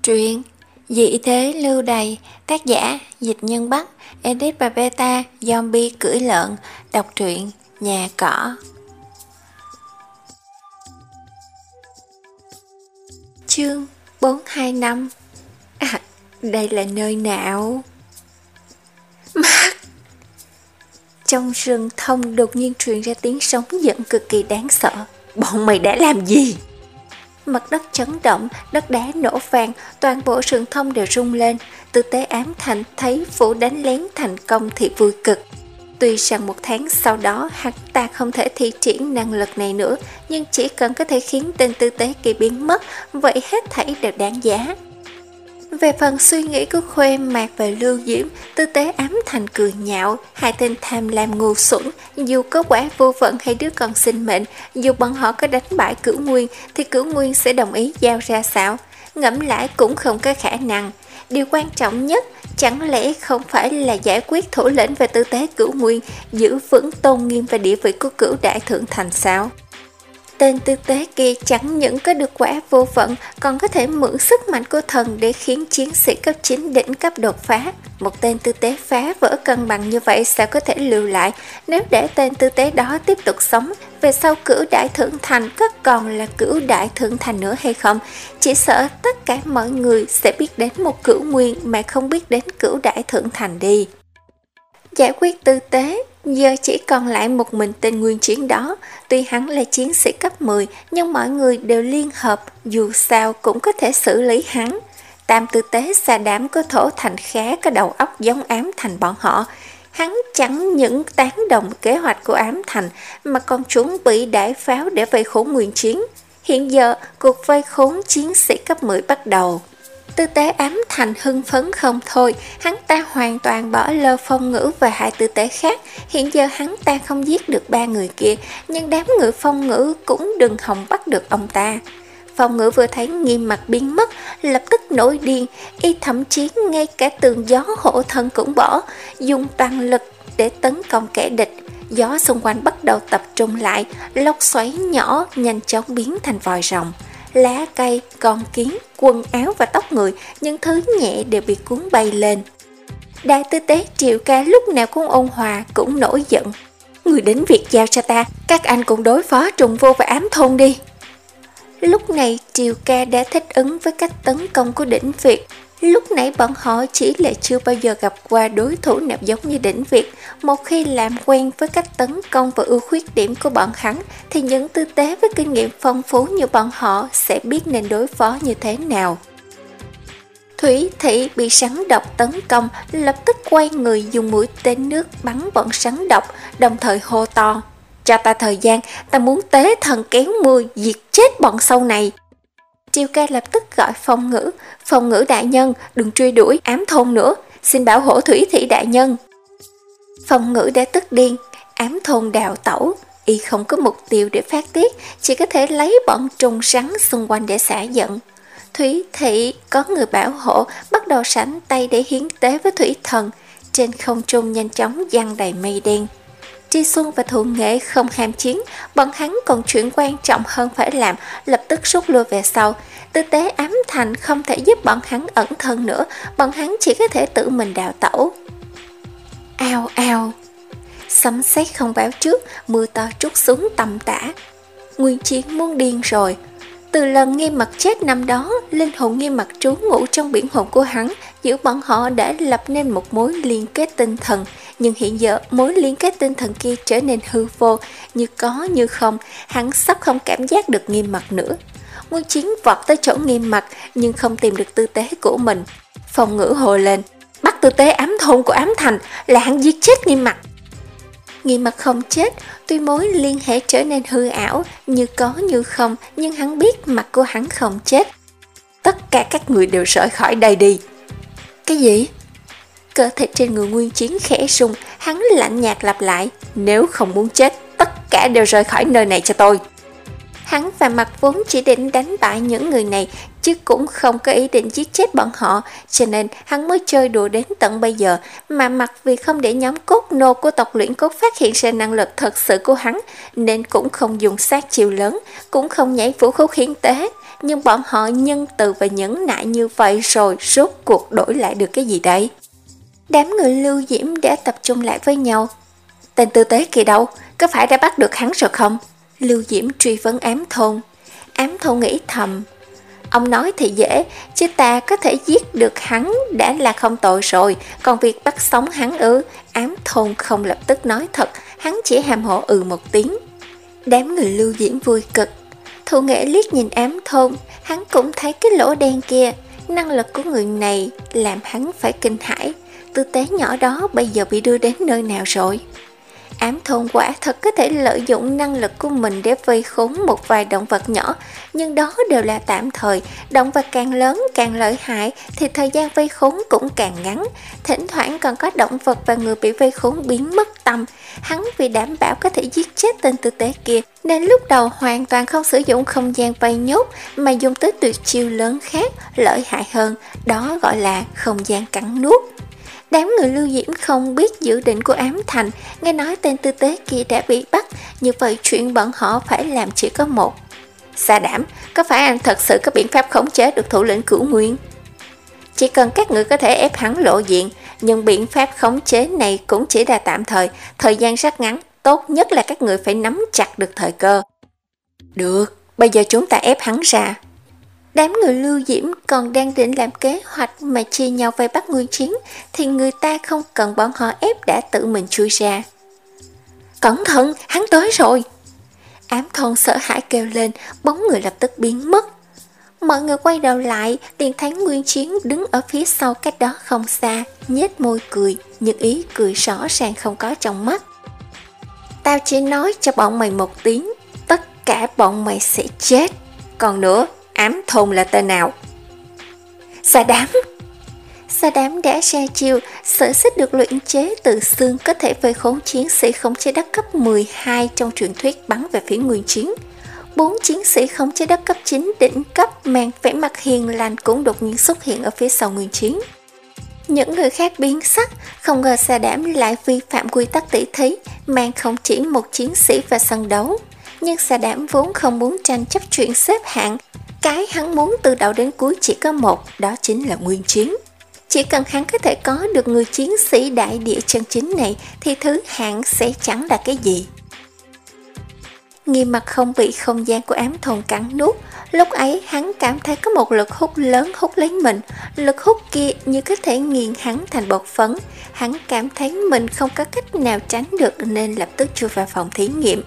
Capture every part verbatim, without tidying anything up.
Truyện Dị thế lưu đày, tác giả Dịch Nhân Bắc, edit và beta Zombie cưỡi lợn. Đọc truyện Nhà Cỏ. Chương bốn hai năm. À, đây là nơi nào? Mắt! Trong rừng thông đột nhiên truyền ra tiếng sóng giận cực kỳ đáng sợ. Bọn mày đã làm gì? Mặt đất chấn động, đất đá nổ vang, toàn bộ rừng thông đều rung lên. Tư tế ám thành thấy Vũ đánh lén thành công thì vui cực. Tuy rằng một tháng sau đó hắn ta không thể thi triển năng lực này nữa, nhưng chỉ cần có thể khiến tên tư tế kia biến mất, vậy hết thảy đều đáng giá. Về phần suy nghĩ của Khuê Mạc và Lưu Diễm, tư tế ám thành cười nhạo, hai tên tham lam ngu xuẩn, dù có quả vô vận hay đứa con sinh mệnh, dù bọn họ có đánh bại Cửu Nguyên thì Cửu Nguyên sẽ đồng ý giao ra sao? Ngẫm lại cũng không có khả năng. Điều quan trọng nhất chẳng lẽ không phải là giải quyết thủ lĩnh về tư tế Cửu Nguyên, giữ vững tôn nghiêm và địa vị của Cửu Đại Thượng Thành sao? Tên tư tế kia chẳng những có được quả vô vận, còn có thể mượn sức mạnh của thần để khiến chiến sĩ cấp chín đỉnh cấp đột phá. Một tên tư tế phá vỡ cân bằng như vậy sao có thể lưu lại? Nếu để tên tư tế đó tiếp tục sống, về sau Cửu Đại Thượng Thành có còn là Cửu Đại Thượng Thành nữa hay không? Chỉ sợ tất cả mọi người sẽ biết đến một Cửu Nguyên mà không biết đến Cửu Đại Thượng Thành đi. Giải quyết tư tế, giờ chỉ còn lại một mình tên Nguyên Chiến đó. Tuy hắn là chiến sĩ cấp mười, nhưng mọi người đều liên hợp, dù sao cũng có thể xử lý hắn. Tam tư tế xà đảm có thổ thành khá có đầu óc giống ám thành bọn họ. Hắn chẳng những tán đồng kế hoạch của ám thành, mà còn chuẩn bị đại pháo để vây khốn Nguyên Chiến. Hiện giờ, cuộc vây khốn chiến sĩ cấp mười bắt đầu. Tư tế ám thành hưng phấn không thôi, hắn ta hoàn toàn bỏ lơ Phong Ngữ và hai tư tế khác. Hiện giờ hắn ta không giết được ba người kia, nhưng đám người Phong Ngữ cũng đừng hòng bắt được ông ta. Phong Ngữ vừa thấy Nghiêm Mặc biến mất, lập tức nổi điên, y thậm chí ngay cả tường gió hộ thân cũng bỏ, dùng toàn lực để tấn công kẻ địch. Gió xung quanh bắt đầu tập trung lại, lốc xoáy nhỏ nhanh chóng biến thành vòi rồng. Lá cây, con kiến, quần áo và tóc người, những thứ nhẹ đều bị cuốn bay lên. Đại tư tế Triệu Ca lúc nào cũng ôn hòa, cũng nổi giận. Người đến việc giao cho ta, các anh cũng đối phó trùng vô và ám thôn đi. Lúc này Triệu Ca đã thích ứng với cách tấn công của Đỉnh Việt. Lúc nãy bọn họ chỉ là chưa bao giờ gặp qua đối thủ nào giống như Đỉnh Việt. Một khi làm quen với cách tấn công và ưu khuyết điểm của bọn hắn, thì những tư tế với kinh nghiệm phong phú như bọn họ sẽ biết nên đối phó như thế nào. Thủy Thị bị sắn độc tấn công, lập tức quay người dùng mũi tên nước bắn bọn sắn độc, đồng thời hô to: cho ta thời gian, ta muốn tế thần kéo mưa diệt chết bọn sâu này. Triệu Ca lập tức gọi Phong Ngữ: Phong Ngữ đại nhân, đừng truy đuổi ám thôn nữa, xin bảo hộ Thủy Thị đại nhân. Phong Ngữ đã tức điên, ám thôn đào tẩu, y không có mục tiêu để phát tiết, chỉ có thể lấy bọn trùng rắn xung quanh để xả giận. Thủy Thị có người bảo hộ, bắt đầu sảnh tay để hiến tế với thủy thần. Trên không trung nhanh chóng giăng đầy mây đen. Tri Xuân và Thụ Nghệ không ham chiến, bọn hắn còn chuyện quan trọng hơn phải làm, lập tức rút lui về sau. Tư tế ám thành không thể giúp bọn hắn ẩn thân nữa, bọn hắn chỉ có thể tự mình đào tẩu. Ao ao, sấm sét không báo trước, mưa to trút xuống tầm tã. Nguyên Chiến muốn điên rồi. Từ lần Nghiêm Mặc chết năm đó, linh hồn Nghiêm Mặc trú ngụ trong biển hồn của hắn, giữa bọn họ đã lập nên một mối liên kết tinh thần. Nhưng hiện giờ mối liên kết tinh thần kia trở nên hư vô, như có như không, hắn sắp không cảm giác được Nghiêm Mặc nữa. Nguyên Chiến vọt tới chỗ Nghiêm Mặc nhưng không tìm được tư tế của mình. Phong Ngữ hồ lên: bắt tư tế ám thôn của ám thành, là hắn giết chết Nghiêm Mặc. Nghiêm Mặc không chết, tuy mối liên hệ trở nên hư ảo, như có như không, nhưng hắn biết mặt của hắn không chết. Tất cả các người đều rời khỏi đây đi. Cái gì? Cơ thể trên người Nguyên Chiến khẽ rung, hắn lạnh nhạt lặp lại: nếu không muốn chết, tất cả đều rời khỏi nơi này cho tôi. Hắn và Mặc vốn chỉ định đánh bại những người này, chứ cũng không có ý định giết chết bọn họ, cho nên hắn mới chơi đùa đến tận bây giờ. Mà Mặc vì không để nhóm cốt nô của tộc luyện cốt phát hiện ra năng lực thật sự của hắn, nên cũng không dùng sát chiêu lớn, cũng không nhảy vũ khúc hiến tế. Nhưng bọn họ nhân từ và nhẫn nại như vậy rồi, rốt cuộc đổi lại được cái gì đây? Đám người Lưu Diễm đã tập trung lại với nhau. Tên tư tế kia đâu? Có phải đã bắt được hắn rồi không? Lưu Diễm truy vấn Ám Thôn. Ám Thôn nghĩ thầm, ông nói thì dễ, chứ ta có thể giết được hắn đã là không tội rồi, còn việc bắt sống hắn ư? Ám Thôn không lập tức nói thật, hắn chỉ hàm hồ ừ một tiếng. Đám người Lưu Diễm vui cực. Thu Nghệ liếc nhìn Ám Thôn, hắn cũng thấy cái lỗ đen kia. Năng lực của người này làm hắn phải kinh hãi. Tư tế nhỏ đó bây giờ bị đưa đến nơi nào rồi? Ám Thôn quả thật có thể lợi dụng năng lực của mình để vây khốn một vài động vật nhỏ, nhưng đó đều là tạm thời. Động vật càng lớn càng lợi hại thì thời gian vây khốn cũng càng ngắn. Thỉnh thoảng còn có động vật và người bị vây khốn biến mất tâm. Hắn vì đảm bảo có thể giết chết tên tư tế kia nên lúc đầu hoàn toàn không sử dụng không gian vây nhốt, mà dùng tới tuyệt chiêu lớn khác lợi hại hơn, đó gọi là không gian cắn nuốt. Đám người Lưu Diễm không biết dự định của Ám Thành, nghe nói tên tư tế kia đã bị bắt, như vậy chuyện bọn họ phải làm chỉ có một. Sa Đảm, có phải anh thật sự có biện pháp khống chế được thủ lĩnh Cửu Nguyên? Chỉ cần các người có thể ép hắn lộ diện, nhưng biện pháp khống chế này cũng chỉ là tạm thời, thời gian rất ngắn, tốt nhất là các người phải nắm chặt được thời cơ. Được, bây giờ chúng ta ép hắn ra. Đám người Lưu Diễm còn đang định làm kế hoạch mà chia nhau vây bắt Nguyên Chiến, thì người ta không cần bọn họ ép đã tự mình chui ra. Cẩn thận, hắn tới rồi! Ám Thôn sợ hãi kêu lên, bóng người lập tức biến mất. Mọi người quay đầu lại, liền thấy Nguyên Chiến đứng ở phía sau cách đó không xa, nhếch môi cười, nhưng ý cười rõ ràng không có trong mắt. Tao chỉ nói cho bọn mày một tiếng, tất cả bọn mày sẽ chết. Còn nữa, Ám Thôn là tên nào? Sa Đám. Sa Đám đã ra chiêu, sợi xích được luyện chế từ xương có thể vây khốn chiến sĩ khống chế đất cấp mười hai trong truyền thuyết bắn về phía Nguyên Chiến. Bốn chiến sĩ khống chế đất cấp chín đỉnh cấp mang vẻ mặt hiền lành cũng đột nhiên xuất hiện ở phía sau Nguyên Chiến. Những người khác biến sắc, không ngờ Sa Đám lại vi phạm quy tắc tỷ thí, mang không chỉ một chiến sĩ vào sân đấu. Nhưng Sa Đám vốn không muốn tranh chấp chuyện xếp hạng, cái hắn muốn từ đầu đến cuối chỉ có một, đó chính là Nguyên Chiến. Chỉ cần hắn có thể có được người chiến sĩ đại địa chân chính này thì thứ hạng sẽ chẳng là cái gì. Nghiêm Mặt không bị không gian của Ám Thôn cắn nuốt, lúc ấy hắn cảm thấy có một lực hút lớn hút lấy mình, lực hút kia như có thể nghiền hắn thành bột phấn. Hắn cảm thấy mình không có cách nào tránh được nên lập tức chui vào phòng thí nghiệm.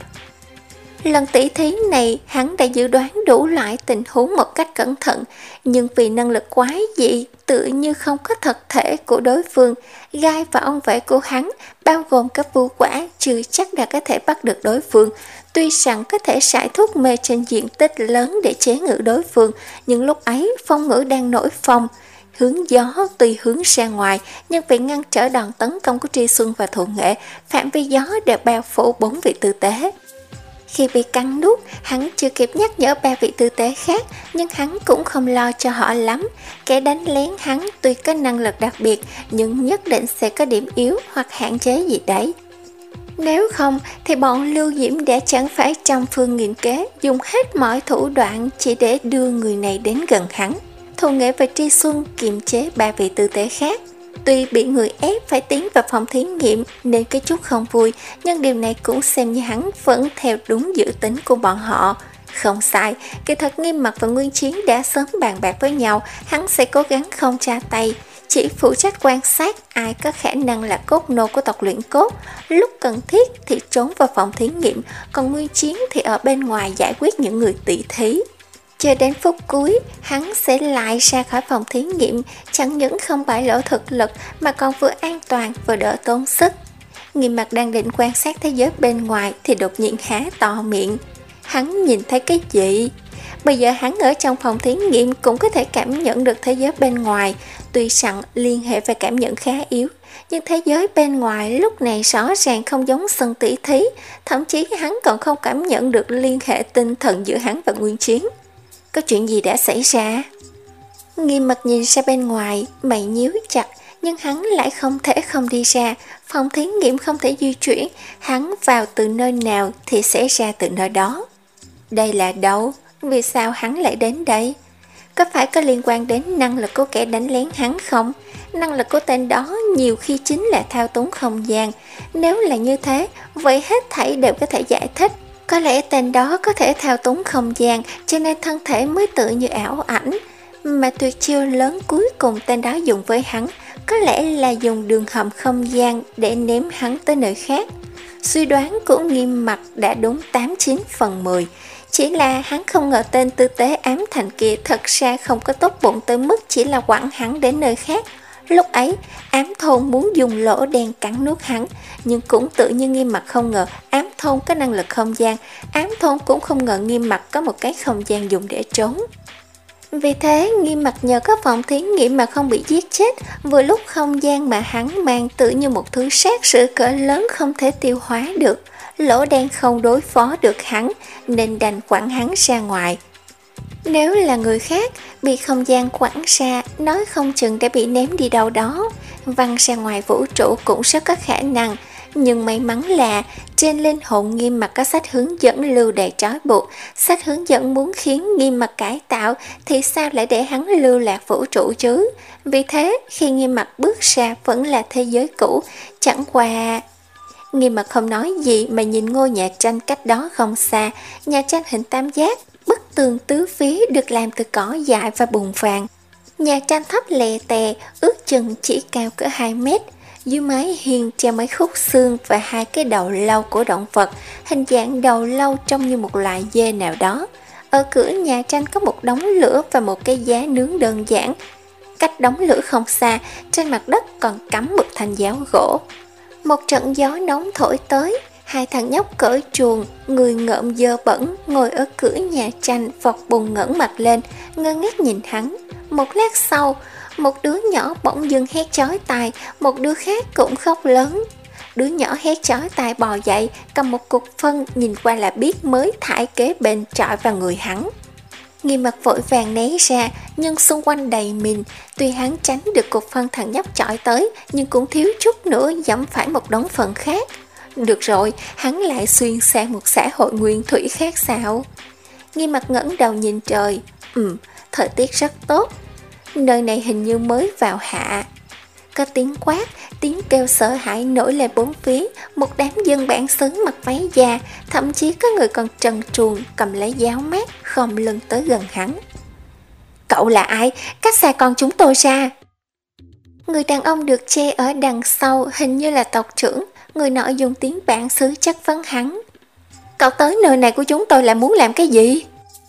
Lần tỉ thí này hắn đã dự đoán đủ loại tình huống một cách cẩn thận, nhưng vì năng lực quái dị tự như không có thật thể của đối phương, gai và ong vẽ của hắn bao gồm các vu quả chưa chắc đã có thể bắt được đối phương. Tuy rằng có thể xài thuốc mê trên diện tích lớn để chế ngự đối phương, nhưng lúc ấy phong ngữ đang nổi phong, hướng gió tuy hướng ra ngoài nhưng vì ngăn trở đòn tấn công của Tri Xuân và Thụ Nghệ, phạm vi gió đều bao phủ bốn vị tư tế. Khi bị cắn nuốt, hắn chưa kịp nhắc nhở ba vị tư tế khác, nhưng hắn cũng không lo cho họ lắm. Kẻ đánh lén hắn tuy có năng lực đặc biệt, nhưng nhất định sẽ có điểm yếu hoặc hạn chế gì đấy. Nếu không thì bọn Lưu Diễm đã chẳng phải trăm phương nghìn kế, dùng hết mọi thủ đoạn chỉ để đưa người này đến gần hắn. Thù Nghệ và Tri Xuân kiềm chế ba vị tư tế khác. Tuy bị người ép phải tiến vào phòng thí nghiệm nên cái chút không vui, nhưng điều này cũng xem như hắn vẫn theo đúng dự tính của bọn họ. Không sai, kỳ thật Nghiêm Mặt và Nguyên Chiến đã sớm bàn bạc với nhau, hắn sẽ cố gắng không tra tay, chỉ phụ trách quan sát ai có khả năng là cốt nô của tộc luyện cốt. Lúc cần thiết thì trốn vào phòng thí nghiệm, còn Nguyên Chiến thì ở bên ngoài giải quyết những người tỷ thí. Chờ đến phút cuối, hắn sẽ lại ra khỏi phòng thí nghiệm, chẳng những không bại lộ thực lực mà còn vừa an toàn vừa đỡ tốn sức. Nghiêm Mặt đang định quan sát thế giới bên ngoài thì đột nhiên há to miệng. Hắn nhìn thấy cái gì? Bây giờ hắn ở trong phòng thí nghiệm cũng có thể cảm nhận được thế giới bên ngoài. tuy rằng liên hệ về cảm nhận khá yếu, nhưng thế giới bên ngoài lúc này rõ ràng không giống sân tỷ thí, thậm chí hắn còn không cảm nhận được liên hệ tinh thần giữa hắn và Nguyên Chiến. Có chuyện gì đã xảy ra? Nghiêm Mặt nhìn ra bên ngoài, mày nhíu chặt, nhưng hắn lại không thể không đi ra. Phòng thí nghiệm không thể di chuyển, hắn vào từ nơi nào thì sẽ ra từ nơi đó. Đây là đâu? Vì sao hắn lại đến đây? Có phải có liên quan đến năng lực của kẻ đánh lén hắn không? Năng lực của tên đó nhiều khi chính là thao túng không gian. Nếu là như thế, vậy hết thảy đều có thể giải thích. Có lẽ tên đó có thể thao túng không gian, cho nên thân thể mới tự như ảo ảnh. Mà tuyệt chiêu lớn cuối cùng tên đó dùng với hắn, có lẽ là dùng đường hầm không gian để ném hắn tới nơi khác. Suy đoán của Nghiêm Mặt đã đúng tám chín phần mười. Chỉ là hắn không ngờ tên tư tế ám thành kia thật ra không có tốt bụng tới mức chỉ là quẳng hắn đến nơi khác. Lúc ấy, ám thôn muốn dùng lỗ đen cắn nuốt hắn, nhưng cũng tự nhiên Nghiêm Mặt không ngờ ám thôn có năng lực không gian, ám thôn cũng không ngờ Nghiêm Mặt có một cái không gian dùng để trốn. Vì thế, Nghiêm Mặt nhờ có phòng thí nghiệm mà không bị giết chết, vừa lúc không gian mà hắn mang tự như một thứ sát sự cỡ lớn không thể tiêu hóa được. Lỗ đen không đối phó được hắn, nên đành quẳng hắn ra ngoài. Nếu là người khác, bị không gian quẳng ra, nói không chừng đã bị ném đi đâu đó, văng ra ngoài vũ trụ cũng rất có khả năng. Nhưng may mắn là trên linh hồn Nghiêm Mặt có sách hướng dẫn lưu đầy trói buộc. Sách hướng dẫn muốn khiến Nghiêm Mặt cải tạo thì sao lại để hắn lưu lạc vũ trụ chứ? Vì thế khi Nghiêm Mặt bước ra vẫn là thế giới cũ. Chẳng qua... Nghiêm Mặt không nói gì mà nhìn ngôi nhà tranh cách đó không xa. Nhà tranh hình tam giác, bức tường tứ phía được làm từ cỏ dại và bùn vàng. Nhà tranh thấp lè tè, ước chừng chỉ cao cỡ hai mét. Dưới mái hiên treo mấy khúc xương và hai cái đầu lâu của động vật, hình dạng đầu lâu trông như một loại dê nào đó. Ở cửa nhà tranh có một đống lửa và một cái giá nướng đơn giản. Cách đống lửa không xa, trên mặt đất còn cắm một thanh giáo gỗ. Một trận gió nóng thổi tới, hai thằng nhóc cởi chuồng, người ngợm dơ bẩn, ngồi ở cửa nhà tranh vọt bùn ngẩng mặt lên, ngơ ngác nhìn hắn. Một lát sau, một đứa nhỏ bỗng dưng hét chói tai, một đứa khác cũng khóc lớn. Đứa nhỏ hét chói tai bò dậy, cầm một cục phân, nhìn qua là biết mới thải kế bên chọi vào người hắn. Nghiêm Mặt vội vàng né ra, nhưng xung quanh đầy mìn. Tuy hắn tránh được cục phân thằng nhóc chọi tới, nhưng cũng thiếu chút nữa dẫm phải một đống phân khác. Được rồi, hắn lại xuyên sang một xã hội nguyên thủy khác sao? Nghiêm Mặt ngẩng đầu nhìn trời. Ừm, thời tiết rất tốt. Nơi này hình như mới vào hạ. Có tiếng quát, tiếng kêu sợ hãi nổi lên bốn phía. Một đám dân bản xứ mặc váy da, thậm chí có người còn trần truồng cầm lấy giáo mát khom lưng tới gần hắn. Cậu là ai? Cách xa con chúng tôi ra. Người đàn ông được che ở đằng sau hình như là tộc trưởng. Người nọ dùng tiếng bản xứ chất vấn hắn. Cậu tới nơi này của chúng tôi là muốn làm cái gì?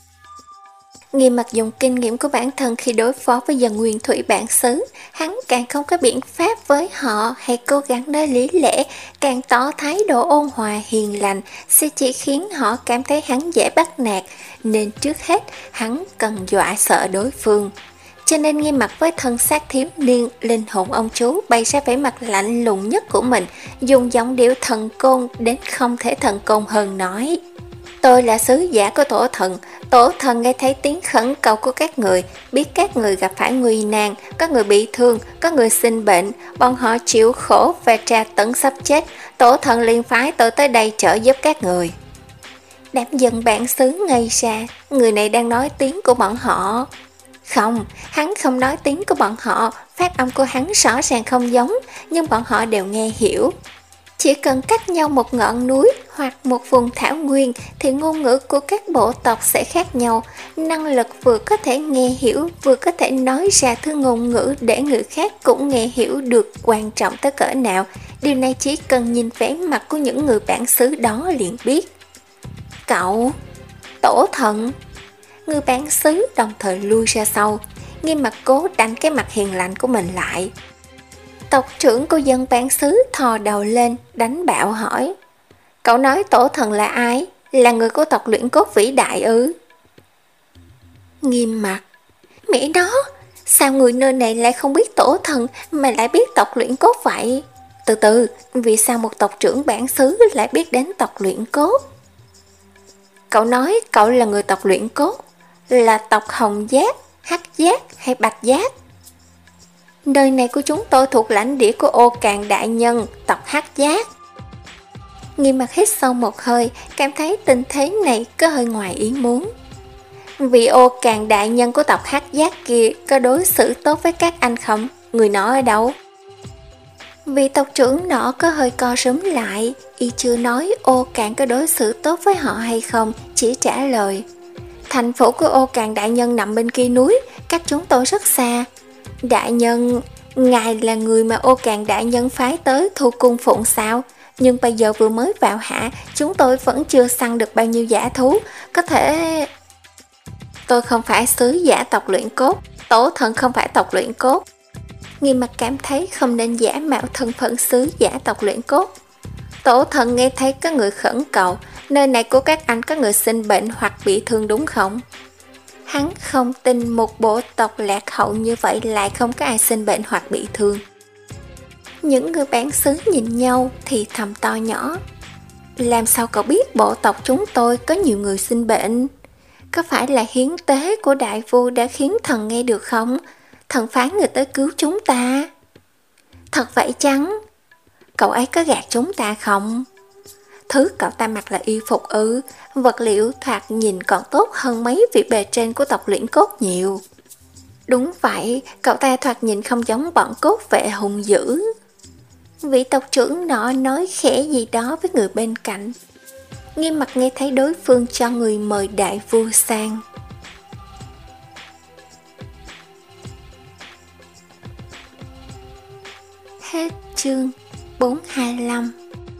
Nghiêm Mặt dùng kinh nghiệm của bản thân khi đối phó với dân nguyên thủy bản xứ, hắn càng không có biện pháp với họ hay cố gắng nói lý lẽ, càng tỏ thái độ ôn hòa hiền lành sẽ chỉ khiến họ cảm thấy hắn dễ bắt nạt, nên trước hết hắn cần dọa sợ đối phương. Cho nên Nghiêm Mặt với thân xác thiếu niên, linh hồn ông chú bày ra vẻ mặt lạnh lùng nhất của mình, dùng giọng điệu thần côn đến không thể thần côn hơn nói. Tôi là sứ giả của tổ thần. Tổ thần nghe thấy tiếng khẩn cầu của các người, biết các người gặp phải nguy nan, có người bị thương, có người sinh bệnh, bọn họ chịu khổ và tra tấn sắp chết. Tổ thần liền phái tôi tới đây trợ giúp các người. Đám dân bản xứ ngây ra, người này đang nói tiếng của bọn họ. Không, hắn không nói tiếng của bọn họ, phát âm của hắn rõ ràng không giống, nhưng bọn họ đều nghe hiểu. Chỉ cần cách nhau một ngọn núi hoặc một vùng thảo nguyên thì ngôn ngữ của các bộ tộc sẽ khác nhau. Năng lực vừa có thể nghe hiểu, vừa có thể nói ra thứ ngôn ngữ để người khác cũng nghe hiểu được quan trọng tới cỡ nào. Điều này chỉ cần nhìn vẻ mặt của những người bản xứ đó liền biết. Cậu, tổ thần. Người bản xứ đồng thời lui ra sau. Nghiêm Mặt cố đánh cái mặt hiền lành của mình lại. Tộc trưởng của dân bản xứ thò đầu lên, đánh bạo hỏi. Cậu nói tổ thần là ai? Là người của tộc luyện cốt vĩ đại ư? Nghiêm Mặt. Mẹ nó, Sao người nơi này lại không biết tổ thần mà lại biết tộc luyện cốt vậy? Từ từ, vì sao một tộc trưởng bản xứ lại biết đến tộc luyện cốt? Cậu nói cậu là người tộc luyện cốt, là tộc Hồng Giác, Hắc Giác hay Bạch Giác? Nơi này của chúng tôi thuộc lãnh địa của Ô Càn Đại Nhân, tộc Hắc Giác. Nghiêm Mặt hít sâu một hơi, cảm thấy tình thế này có hơi ngoài ý muốn. Vị Ô Càn Đại Nhân của tộc Hắc Giác kia có đối xử tốt với các anh không? Người nọ ở đâu? Vị tộc trưởng nọ có hơi co rúm lại, y chưa nói Ô Càn có đối xử tốt với họ hay không, chỉ trả lời: thành phủ của Ô Càn Đại Nhân nằm bên kia núi, cách chúng tôi rất xa. Đại Nhân, ngài là người mà Ô Càn Đại Nhân phái tới thu cung phụng sao? Nhưng bây giờ vừa mới vào hạ, chúng tôi vẫn chưa săn được bao nhiêu dã thú, có thể... Tôi không phải sứ giả tộc luyện cốt, tổ thần không phải tộc luyện cốt. Nghiêm Mặt cảm thấy không nên giả mạo thân phận sứ giả tộc luyện cốt. Tổ thần nghe thấy có người khẩn cầu, nơi này của các anh có người sinh bệnh hoặc bị thương đúng không? Hắn không tin một bộ tộc lạc hậu như vậy lại không có ai sinh bệnh hoặc bị thương. Những người bản xứ nhìn nhau thì thầm to nhỏ. Làm sao cậu biết bộ tộc chúng tôi có nhiều người sinh bệnh? Có phải là hiến tế của đại vua đã khiến thần nghe được không? Thần phái người tới cứu chúng ta. Thật vậy chăng? Cậu ấy có gạt chúng ta không? Thứ cậu ta mặc là y phục ư, vật liệu thoạt nhìn còn tốt hơn mấy vị bề trên của tộc luyện cốt nhiều. Đúng vậy, cậu ta thoạt nhìn không giống bọn cốt vệ hung dữ. Vị tộc trưởng nọ nói khẽ gì đó với người bên cạnh. Nghiêm Mặt nghe thấy đối phương cho người mời đại vua sang. Hết chương bốn trăm hai mươi lăm.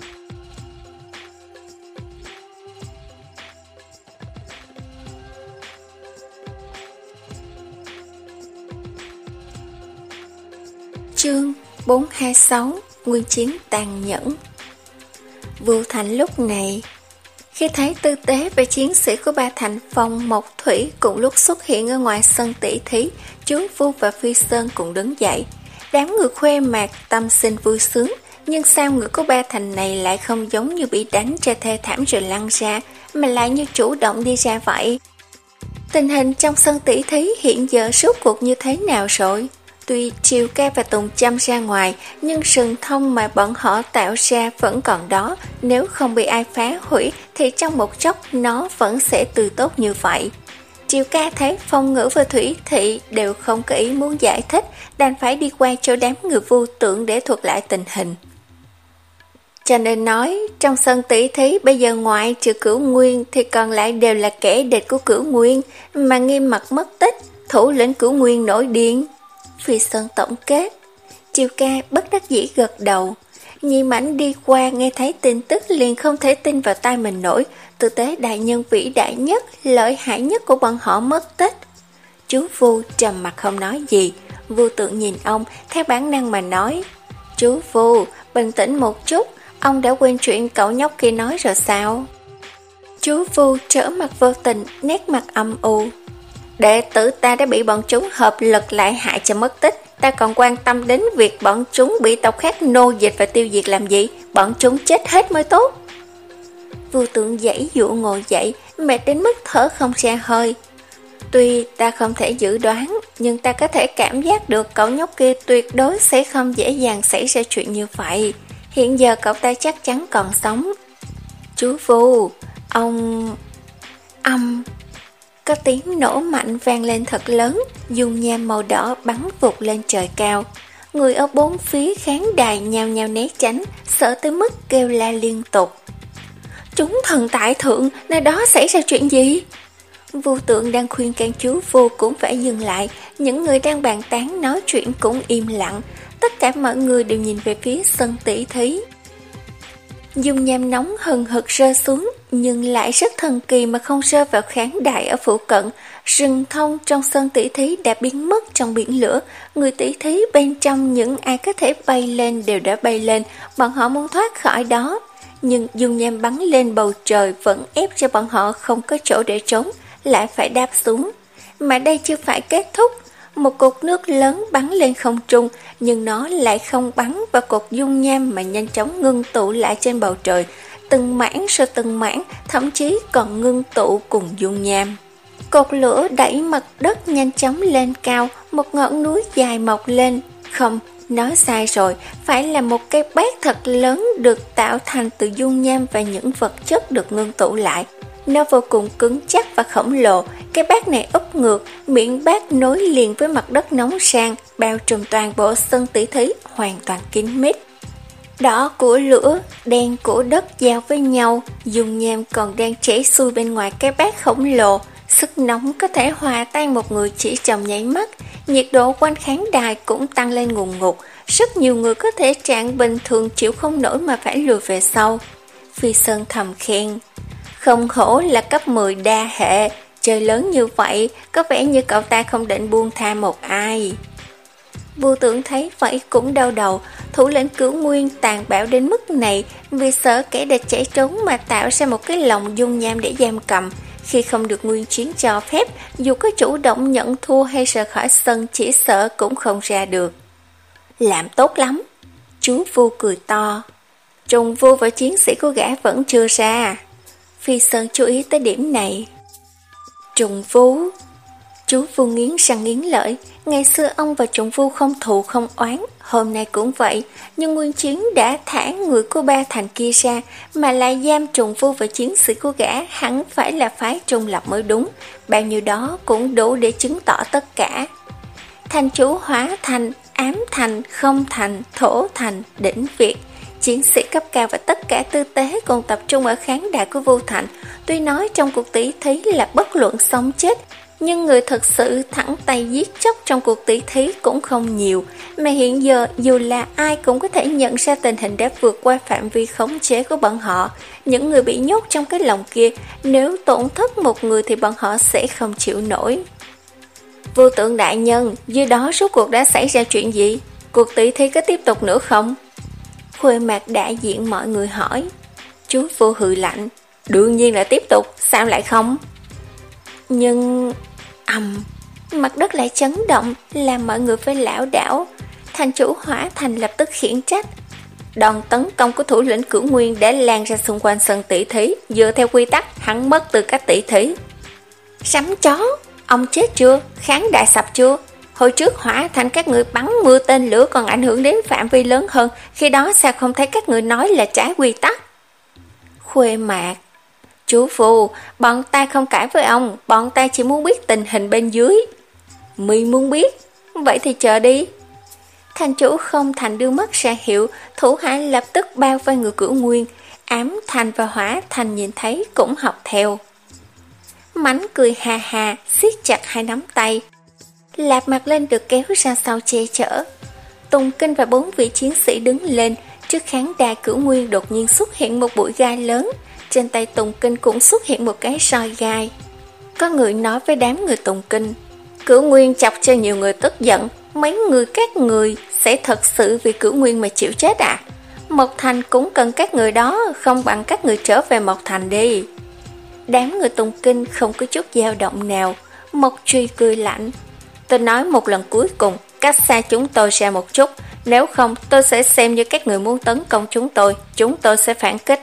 Chương bốn trăm hai mươi sáu. Nguyên chiến tàn nhẫn. Vưu Thành lúc này, khi thấy tư tế và chiến sĩ của ba thành Phong Mộc Thủy cùng lúc xuất hiện ở ngoài sân tỷ thí, chú Vu và Phi Sơn cùng đứng dậy. Đám người khoe mạc tâm sinh vui sướng, nhưng sao người của ba thành này lại không giống như bị đánh cho thê thảm rồi lăn ra, mà lại như chủ động đi ra vậy? Tình hình trong sân tỷ thí hiện giờ suốt cuộc như thế nào rồi? Tuy Triều Ca và Tùng Châm ra ngoài, nhưng rừng thông mà bọn họ tạo ra vẫn còn đó, nếu không bị ai phá hủy thì trong một chốc nó vẫn sẽ tươi tốt như vậy. Triều Ca thấy Phong Ngữ và Thủy Thị đều không có ý muốn giải thích, đành phải đi qua chỗ đám người vô tượng để thuật lại tình hình. Cho nên nói, trong sân tỷ thí bây giờ ngoại trừ Cửu Nguyên thì còn lại đều là kẻ địch của Cửu Nguyên, mà Nghiêm Mặt mất tích, thủ lĩnh Cửu Nguyên nổi điên. Phi Sơn tổng kết. Triều Ca bất đắc dĩ gật đầu. Nhi Mãnh đi qua nghe thấy tin tức liền không thể tin vào tai mình nổi. Tư tế đại nhân vĩ đại nhất, lợi hại nhất của bọn họ mất tích. Chú Vu trầm mặt không nói gì. Vu Tượng nhìn ông theo bản năng mà nói: Chú Vu, bình tĩnh một chút, ông đã quên chuyện cậu nhóc kia nói rồi sao? Chú Vu trở mặt vô tình, nét mặt âm u. Đệ tử ta đã bị bọn chúng hợp lực lại hại cho mất tích, ta còn quan tâm đến việc bọn chúng bị tộc khác nô dịch và tiêu diệt làm gì? Bọn chúng chết hết mới tốt. Vu Tượng giãy dụa ngồi dậy, mệt đến mức thở không ra hơi. Tuy ta không thể dự đoán, nhưng ta có thể cảm giác được cậu nhóc kia tuyệt đối sẽ không dễ dàng xảy ra chuyện như vậy. Hiện giờ cậu ta chắc chắn còn sống. Chú Vu, ông... Âm... Có tiếng nổ mạnh vang lên thật lớn, dung nham màu đỏ bắn vụt lên trời cao. Người ở bốn phía khán đài nhao nhao né tránh, sợ tới mức kêu la liên tục. Chúng thần tại thượng, nơi đó xảy ra chuyện gì? Vu Tượng đang khuyên can chú Vu cũng phải dừng lại, những người đang bàn tán nói chuyện cũng im lặng, tất cả mọi người đều nhìn về phía sân tỷ thí. Dung nham nóng hừng hực rơi xuống, nhưng lại rất thần kỳ mà không rơi vào khán đài ở phụ cận. Rừng thông trong sân tỷ thí đã biến mất trong biển lửa, người tỷ thí bên trong những ai có thể bay lên đều đã bay lên, bọn họ muốn thoát khỏi đó. Nhưng dung nham bắn lên bầu trời vẫn ép cho bọn họ không có chỗ để trốn, lại phải đáp xuống. Mà đây chưa phải kết thúc, một cột nước lớn bắn lên không trung, nhưng nó lại không bắn vào cột dung nham mà nhanh chóng ngưng tụ lại trên bầu trời, từng mảng sau từng mảng, thậm chí còn ngưng tụ cùng dung nham. Cột lửa đẩy mặt đất nhanh chóng lên cao, một ngọn núi dài mọc lên. Không, nói sai rồi, phải là một cái bát thật lớn được tạo thành từ dung nham và những vật chất được ngưng tụ lại. Nó vô cùng cứng chắc và khổng lồ. Cái bát này úp ngược, miệng bát nối liền với mặt đất nóng sang, bao trùm toàn bộ sân tỷ thí hoàn toàn kín mít. Đỏ của lửa, đen của đất giao với nhau, dung nham còn đang chảy xuôi bên ngoài cái bát khổng lồ. Sức nóng có thể hòa tan một người chỉ trong nháy mắt. Nhiệt độ quanh khán đài cũng tăng lên ngùn ngụt. Rất nhiều người có thể trạng bình thường chịu không nổi mà phải lùi về sau. Phi Sơn thầm khen, không hổ là cấp mười đa hệ, chơi lớn như vậy, có vẻ như cậu ta không định buông tha một ai. Vô Tưởng thấy vậy cũng đau đầu. Thủ lĩnh Cửu Nguyên tàn bạo đến mức này, vì sợ kẻ địch chạy trốn mà tạo ra một cái lồng dung nham để giam cầm. Khi không được Nguyên Chiến cho phép, dù có chủ động nhận thua hay rời khỏi sân, chỉ sợ cũng không ra được. Làm tốt lắm. Chú Vu cười to. Trùng Vu và chiến sĩ của gã vẫn chưa ra. Phi Sơn chú ý tới điểm này. Trùng Vu. Chú Vu nghiến răng nghiến lợi. Ngày xưa ông và Trùng Vu không thù không oán, hôm nay cũng vậy. Nhưng Nguyên Chiến đã thả người của ba thành kia ra, mà lại giam Trùng Vu và chiến sĩ của gã, hẳn phải là phái trung lập mới đúng. Bao nhiêu đó cũng đủ để chứng tỏ tất cả. Thành chủ Hóa Thành, Ám Thành, Không Thành, Thổ Thành, Đỉnh Việt, chiến sĩ cấp cao và tất cả tư tế cùng tập trung ở khán đài của Vu Thành. Tuy nói trong cuộc tỷ thí là bất luận sống chết, nhưng người thật sự thẳng tay giết chóc trong cuộc tỷ thí cũng không nhiều, mà hiện giờ dù là ai cũng có thể nhận ra tình hình đã vượt qua phạm vi khống chế của bọn họ. Những người bị nhốt trong cái lồng kia, nếu tổn thất một người thì bọn họ sẽ không chịu nổi. Vô Tượng đại nhân, dưới đó rốt cuộc đã xảy ra chuyện gì? Cuộc tỷ thí có tiếp tục nữa không? Khuê Mạc đại diện mọi người hỏi. Chú Vô hừ lạnh, đương nhiên là tiếp tục, sao lại không? Nhưng... ầm, mặt đất lại chấn động, làm mọi người phải lảo đảo. Thành chủ Hỏa Thành lập tức khiển trách. Đòn tấn công của thủ lĩnh Cửu Nguyên đã lan ra xung quanh sân tỷ thí, dựa theo quy tắc hắn mất tư cách tỷ thí. Sắm chó, ông chết chưa? Khán đài sập chưa? Hồi trước Hỏa Thành các người bắn mưa tên lửa còn ảnh hưởng đến phạm vi lớn hơn, khi đó sao không thấy các người nói là trái quy tắc? Khuê Mạc, chú Phù, bọn ta không cãi với ông, bọn ta chỉ muốn biết tình hình bên dưới. Mi muốn biết, vậy thì chờ đi. Thành chủ Không Thành đưa mắt ra hiệu, thủ hạ lập tức bao vây người Cửu Nguyên. Ám Thành và Hỏa Thành nhìn thấy cũng học theo. Mánh cười hà hà, siết chặt hai nắm tay. Lạp Mặt Lên được kéo ra sau che chở. Tùng Kinh và bốn vị chiến sĩ đứng lên. Trước khán đài Cửu Nguyên đột nhiên xuất hiện một bụi gai lớn. Trên tay Tùng Kinh cũng xuất hiện một cái roi gai. Có người nói với đám người Tùng Kinh, Cửu Nguyên chọc cho nhiều người tức giận, mấy người các người sẽ thật sự vì Cửu Nguyên mà chịu chết à? Mộc Thành cũng cần các người đó, không bằng các người trở về Mộc Thành đi. Đám người Tùng Kinh không có chút dao động nào. Mộc Truy cười lạnh, tôi nói một lần cuối cùng, cách xa chúng tôi ra một chút, nếu không tôi sẽ xem như các người muốn tấn công chúng tôi, chúng tôi sẽ phản kích.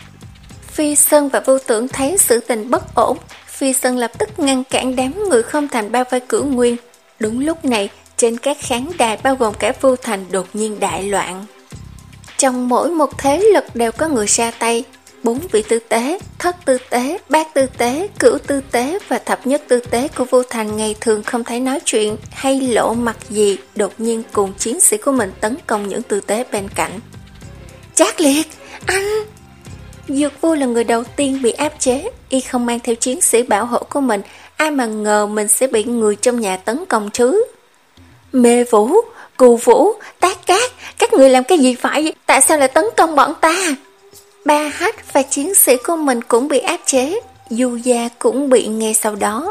Phi Sơn và Vô Tưởng thấy sự tình bất ổn, Phi Sơn lập tức ngăn cản đám người Không Thành bao vây Cửu Nguyên. Đúng lúc này, trên các khán đài bao gồm cả Vô Thành đột nhiên đại loạn. Trong mỗi một thế lực đều có người ra tay. Bốn vị tư tế, thất tư tế, bát tư tế, cửu tư tế và thập nhất tư tế của Vô Thành ngày thường không thấy nói chuyện hay lộ mặt gì, đột nhiên cùng chiến sĩ của mình tấn công những tư tế bên cạnh. Trác Liệt, anh! Dược Vô là người đầu tiên bị áp chế, y không mang theo chiến sĩ bảo hộ của mình, ai mà ngờ mình sẽ bị người trong nhà tấn công chứ. Mê Vũ, Cù Vũ, Tác Cát, các người làm cái gì vậy? Tại sao lại tấn công bọn ta? Ba Hách và chiến sĩ của mình cũng bị áp chế, Du Gia cũng bị ngay sau đó.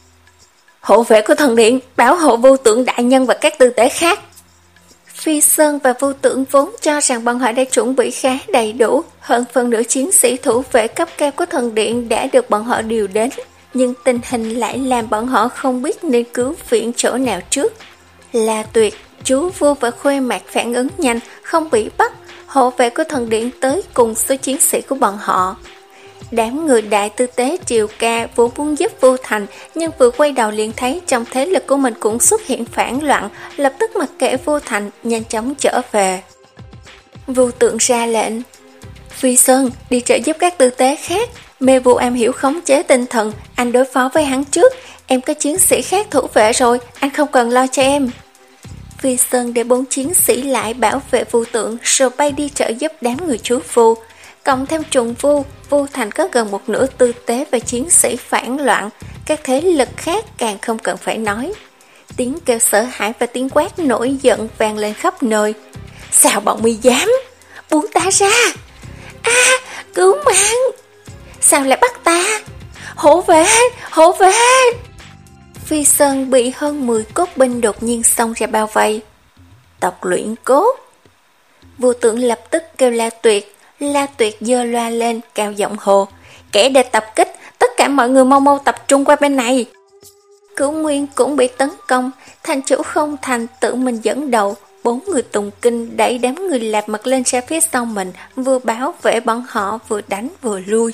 Hộ vệ của thần điện, bảo hộ Vô Tượng đại nhân và các tư tế khác. Phi Sơn và Vô Tượng vốn cho rằng bọn họ đã chuẩn bị khá đầy đủ, hơn phần nửa chiến sĩ thủ vệ cấp cao của thần điện đã được bọn họ điều đến. nhưng tình hình lại làm bọn họ không biết nên cứu viện chỗ nào trước. La Tuyệt, Chú Vu và Khuê Mạc phản ứng nhanh, không bị bắt, hộ vệ của thần điện tới cùng số chiến sĩ của bọn họ. Đám người đại tư tế Triều Ca vốn muốn giúp Vu Thành, nhưng vừa quay đầu liền thấy trong thế lực của mình cũng xuất hiện phản loạn, lập tức mặc kệ Vu Thành, nhanh chóng trở về. Vu Tượng ra lệnh: Phi Sơn, đi trợ giúp các tư tế khác. Mê Vu am hiểu khống chế tinh thần, anh đối phó với hắn trước. Em có chiến sĩ khác thủ vệ rồi, anh không cần lo cho em. Phi Sơn để bốn chiến sĩ lại bảo vệ Vu Tượng, rồi bay đi trợ giúp đám người chú Vu. Cộng thêm trùng Vu, Vu Thành có gần một nửa tư tế và chiến sĩ phản loạn, các thế lực khác càng không cần phải nói. Tiếng kêu sợ hãi và tiếng quát nổi giận vang lên khắp nơi. Sao bọn mi dám? Buông ta ra! A, à, cứu mạng! Sao lại bắt ta? Hộ vệ! Hộ vệ! Phi Sơn bị hơn mười cốt binh đột nhiên xông ra bao vây. Tộc luyện cốt! Vu Tượng lập tức kêu La Tuyệt. La Tuyệt giơ loa lên, cao giọng hồ: Kẻ địch tập kích, tất cả mọi người mau mau tập trung qua bên này. Cửu Nguyên cũng bị tấn công, thành chủ Không Thành tự mình dẫn đầu. Bốn người tùng kinh đẩy đám người Lạp Mật lên ra phía sau mình, vừa bảo vệ bọn họ, vừa đánh vừa lui.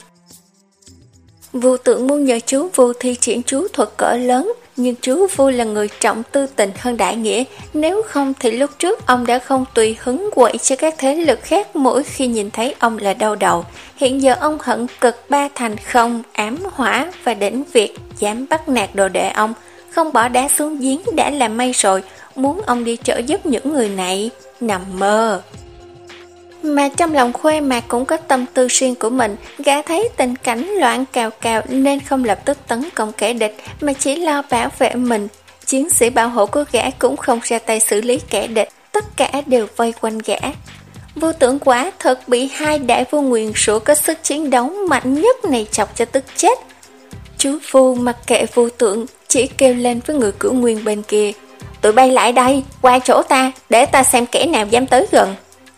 Vu Tượng muốn nhờ chú Vu thi triển chú thuật cỡ lớn, nhưng chú Vu là người trọng tư tình hơn đại nghĩa, nếu không thì lúc trước ông đã không tùy hứng quậy cho các thế lực khác mỗi khi nhìn thấy ông là đau đầu. Hiện giờ ông hận cực ba thành không, ám hỏa và đỉnh Việt dám bắt nạt đồ đệ ông, không bỏ đá xuống giếng đã là may rồi, muốn ông đi trợ giúp những người này, nằm mơ. Mà trong lòng Khuê Mạc cũng có tâm tư riêng của mình, gã thấy tình cảnh loạn cào cào nên không lập tức tấn công kẻ địch mà chỉ lo bảo vệ mình. Chiến sĩ bảo hộ của gã cũng không ra tay xử lý kẻ địch, tất cả đều vây quanh gã. Vu Tượng quả thật bị hai đại vua nguyền rủa có sức chiến đấu mạnh nhất này chọc cho tức chết. Chú Vu mặc kệ Vu Tượng, chỉ kêu lên với người Cửu Nguyên bên kia: Tụi bay lại đây, qua chỗ ta, để ta xem kẻ nào dám tới gần.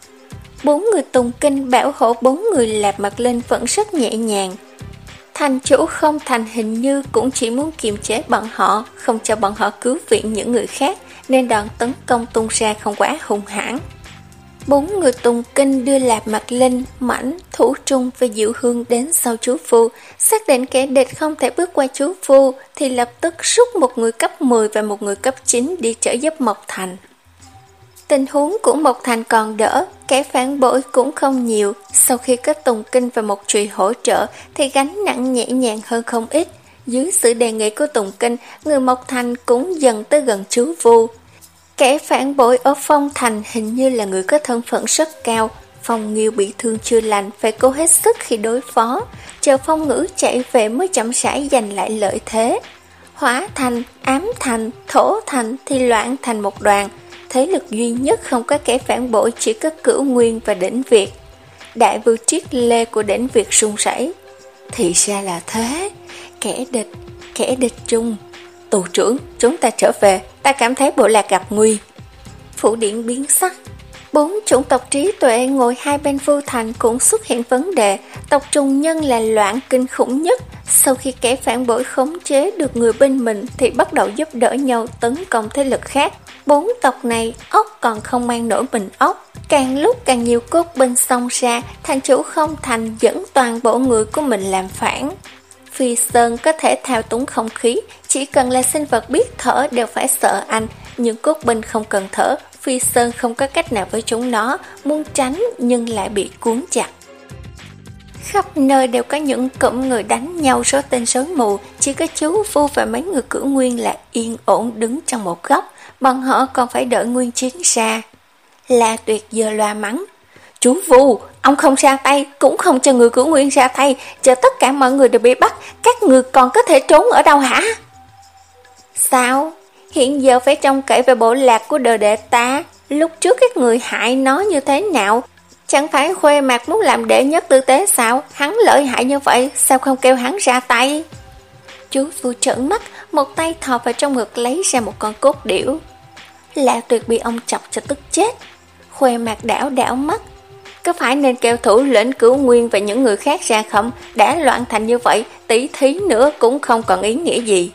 Bốn người tùng kinh bảo hộ bốn người Lạp Mật Linh vẫn rất nhẹ nhàng. Thành chủ Không Thành hình như cũng chỉ muốn kiềm chế bọn họ, không cho bọn họ cứu viện những người khác, nên đòn tấn công tung ra không quá hung hãn. Bốn người tùng kinh đưa Lạp Mật Linh, Mãnh, Thủ Trung và Diệu Hương đến sau chú Vu, xác định kẻ địch không thể bước qua chú Vu thì lập tức rút một người cấp mười và một người cấp chín đi trợ giúp Mộc Thành. Tình huống của Mộc Thành còn đỡ, kẻ phản bội cũng không nhiều, sau khi có Tùng Kinh và Mộc Trùy hỗ trợ thì gánh nặng nhẹ nhàng hơn không ít. Dưới sự đề nghị của Tùng Kinh, người Mộc Thành cũng dần tới gần chú Vu. Kẻ phản bội ở Phong Thành hình như là người có thân phận rất cao. Phong Nghiêu bị thương chưa lành, phải cố hết sức khi đối phó, chờ Phong Ngữ chạy về mới chậm rãi giành lại lợi thế. Hỏa Thành, Ám Thành, Thổ Thành thì loạn thành một đoàn. Thế lực duy nhất không có kẻ phản bội chỉ có Cửu Nguyên và Đỉnh Việt. Đại vương triết lê của Đỉnh Việt run rẩy. Thì ra là thế, kẻ địch, kẻ địch chung. Tù trưởng, chúng ta trở về, ta cảm thấy bộ lạc gặp nguy. Phủ điện biến sắc. Bốn chủng tộc trí tuệ ngồi hai bên Vu Thành cũng xuất hiện vấn đề. Tộc trùng nhân là loạn kinh khủng nhất. Sau khi kẻ phản bội khống chế được người bên mình thì bắt đầu giúp đỡ nhau tấn công thế lực khác. Bốn tộc này ốc còn không mang nổi mình ốc. Càng lúc càng nhiều cốt binh xông ra, thành chủ Không Thành dẫn toàn bộ người của mình làm phản. Phi Sơn có thể thao túng không khí, chỉ cần là sinh vật biết thở đều phải sợ anh. Nhưng cốt binh không cần thở, Phi Sơn không có cách nào với chúng nó, muốn tránh nhưng lại bị cuốn chặt. Khắp nơi đều có những cụm người đánh nhau rối tinh rối mù, chỉ có chú Vu và mấy người Cửu Nguyên là yên ổn đứng trong một góc, bọn họ còn phải đợi nguyên chiến ra. La Tuyệt giơ loa mắng: Chú Vu, ông không ra tay, cũng không cho người Cửu Nguyên ra tay, chờ tất cả mọi người đều bị bắt, các người còn có thể trốn ở đâu hả? Sao? Hiện giờ phải trông cậy về bộ lạc của đời đệ ta, lúc trước các người hại nó như thế nào? Chẳng phải Khuê Mạc muốn làm đệ nhất tư tế sao? Hắn lợi hại như vậy, sao không kêu hắn ra tay? Chú Vu trợn mắt, một tay thò vào trong ngực lấy ra một con cốt điểu. La Tuyệt bị ông chọc cho tức chết. Khuê Mạc đảo đảo mắt. có phải nên kêu thủ lĩnh Cửu Nguyên và những người khác ra không? Đã loạn thành như vậy, tỷ thí nữa cũng không còn ý nghĩa gì.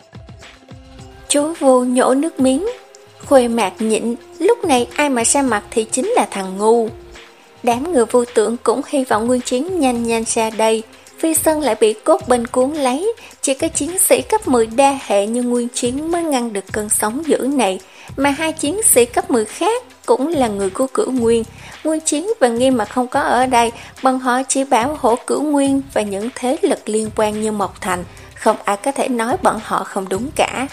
Chú Vu nhổ nước miếng, khuê mạc nhịn, lúc này ai mà ra mặt thì chính là thằng ngu. Đám người Vu Tưởng cũng hy vọng Nguyên Chiến nhanh nhanh ra đây. Phi Sơn lại bị cốt binh cuốn lấy, chỉ có chiến sĩ cấp mười đa hệ như Nguyên Chiến mới ngăn được cơn sóng dữ này, mà hai chiến sĩ cấp mười khác cũng là người của Cửu Nguyên. Nguyên Chiến và Nghiêm mà không có ở đây, bọn họ chỉ bảo hộ Cửu Nguyên và những thế lực liên quan như Mộc Thành, không ai có thể nói bọn họ không đúng cả.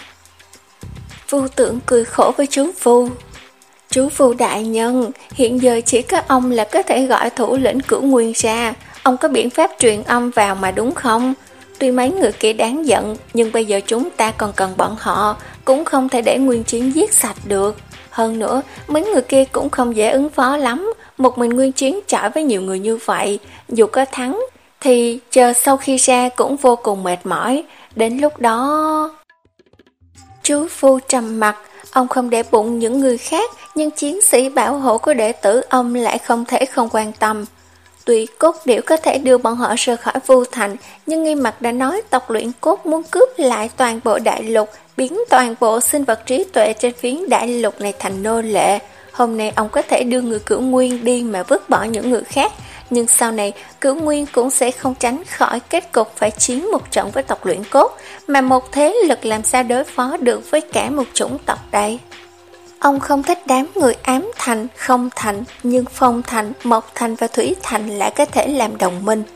Vu Tưởng cười khổ với chú Vu. Chú Vu đại nhân, hiện giờ chỉ có ông là có thể gọi thủ lĩnh Cửu Nguyên ra. Ông có biện pháp truyền âm vào mà đúng không? Tuy mấy người kia đáng giận, nhưng bây giờ chúng ta còn cần bọn họ, cũng không thể để Nguyên Chiến giết sạch được. Hơn nữa, mấy người kia cũng không dễ ứng phó lắm. Một mình Nguyên Chiến chọi với nhiều người như vậy, dù có thắng, thì chờ sau khi ra cũng vô cùng mệt mỏi. Đến lúc đó... Chú Vu trầm mặt, ông không để bụng những người khác, nhưng chiến sĩ bảo hộ của đệ tử ông lại không thể không quan tâm. Tuy cốt điểu có thể đưa bọn họ rời khỏi Vu Thành, nhưng Nghi Mặc đã nói tộc luyện cốt muốn cướp lại toàn bộ đại lục, biến toàn bộ sinh vật trí tuệ trên phiến đại lục này thành nô lệ. Hôm nay ông có thể đưa người Cửu Nguyên đi mà vứt bỏ những người khác, nhưng sau này Cửu Nguyên cũng sẽ không tránh khỏi kết cục phải chiến một trận với tộc luyện cốt, mà một thế lực làm sao đối phó được với cả một chủng tộc đây. Ông không thích đám người Ám Thành, Không Thành, nhưng Phong Thành, Mộc Thành và Thủy Thành lại có thể làm đồng minh.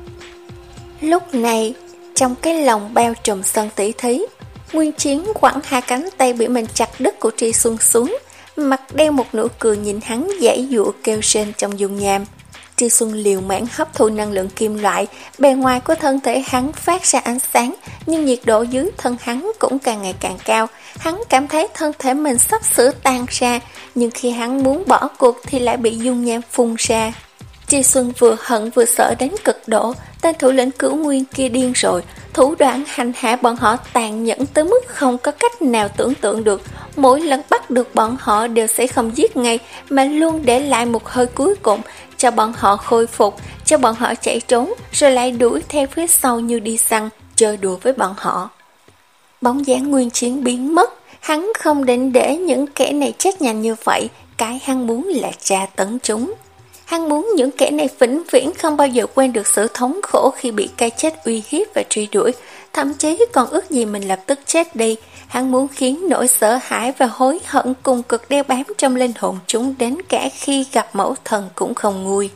Lúc này, trong cái lòng bao trùm sân tỷ thí, Nguyên Chiến quẳng hai cánh tay bị mình chặt đứt của Tri Xuân xuống, mặt đeo một nụ cười nhìn hắn giãy giụa kêu rên trong dung nham. Tri Xuân liều mạng hấp thu năng lượng kim loại, bề ngoài của thân thể hắn phát ra ánh sáng, nhưng nhiệt độ dưới thân hắn cũng càng ngày càng cao. Hắn cảm thấy thân thể mình sắp sửa tan ra, nhưng khi hắn muốn bỏ cuộc thì lại bị dung nham phun ra. Tri Xuân vừa hận vừa sợ đến cực độ, tên thủ lĩnh Cửu Nguyên kia điên rồi, thủ đoạn hành hạ bọn họ tàn nhẫn tới mức không có cách nào tưởng tượng được. Mỗi lần bắt được bọn họ đều sẽ không giết ngay, mà luôn để lại một hơi cuối cùng, cho bọn họ khôi phục, cho bọn họ chạy trốn, rồi lại đuổi theo phía sau như đi săn, chơi đùa với bọn họ. Bóng dáng Nguyên Chiến biến mất, hắn không định để những kẻ này chết nhanh như vậy, cái hắn muốn là tra tấn chúng. Hắn muốn những kẻ này vĩnh viễn không bao giờ quên được sự thống khổ khi bị cái chết uy hiếp và truy đuổi, thậm chí còn ước gì mình lập tức chết đi. Hắn muốn khiến nỗi sợ hãi và hối hận cùng cực đeo bám trong linh hồn chúng đến cả khi gặp mẫu thần cũng không nguôi.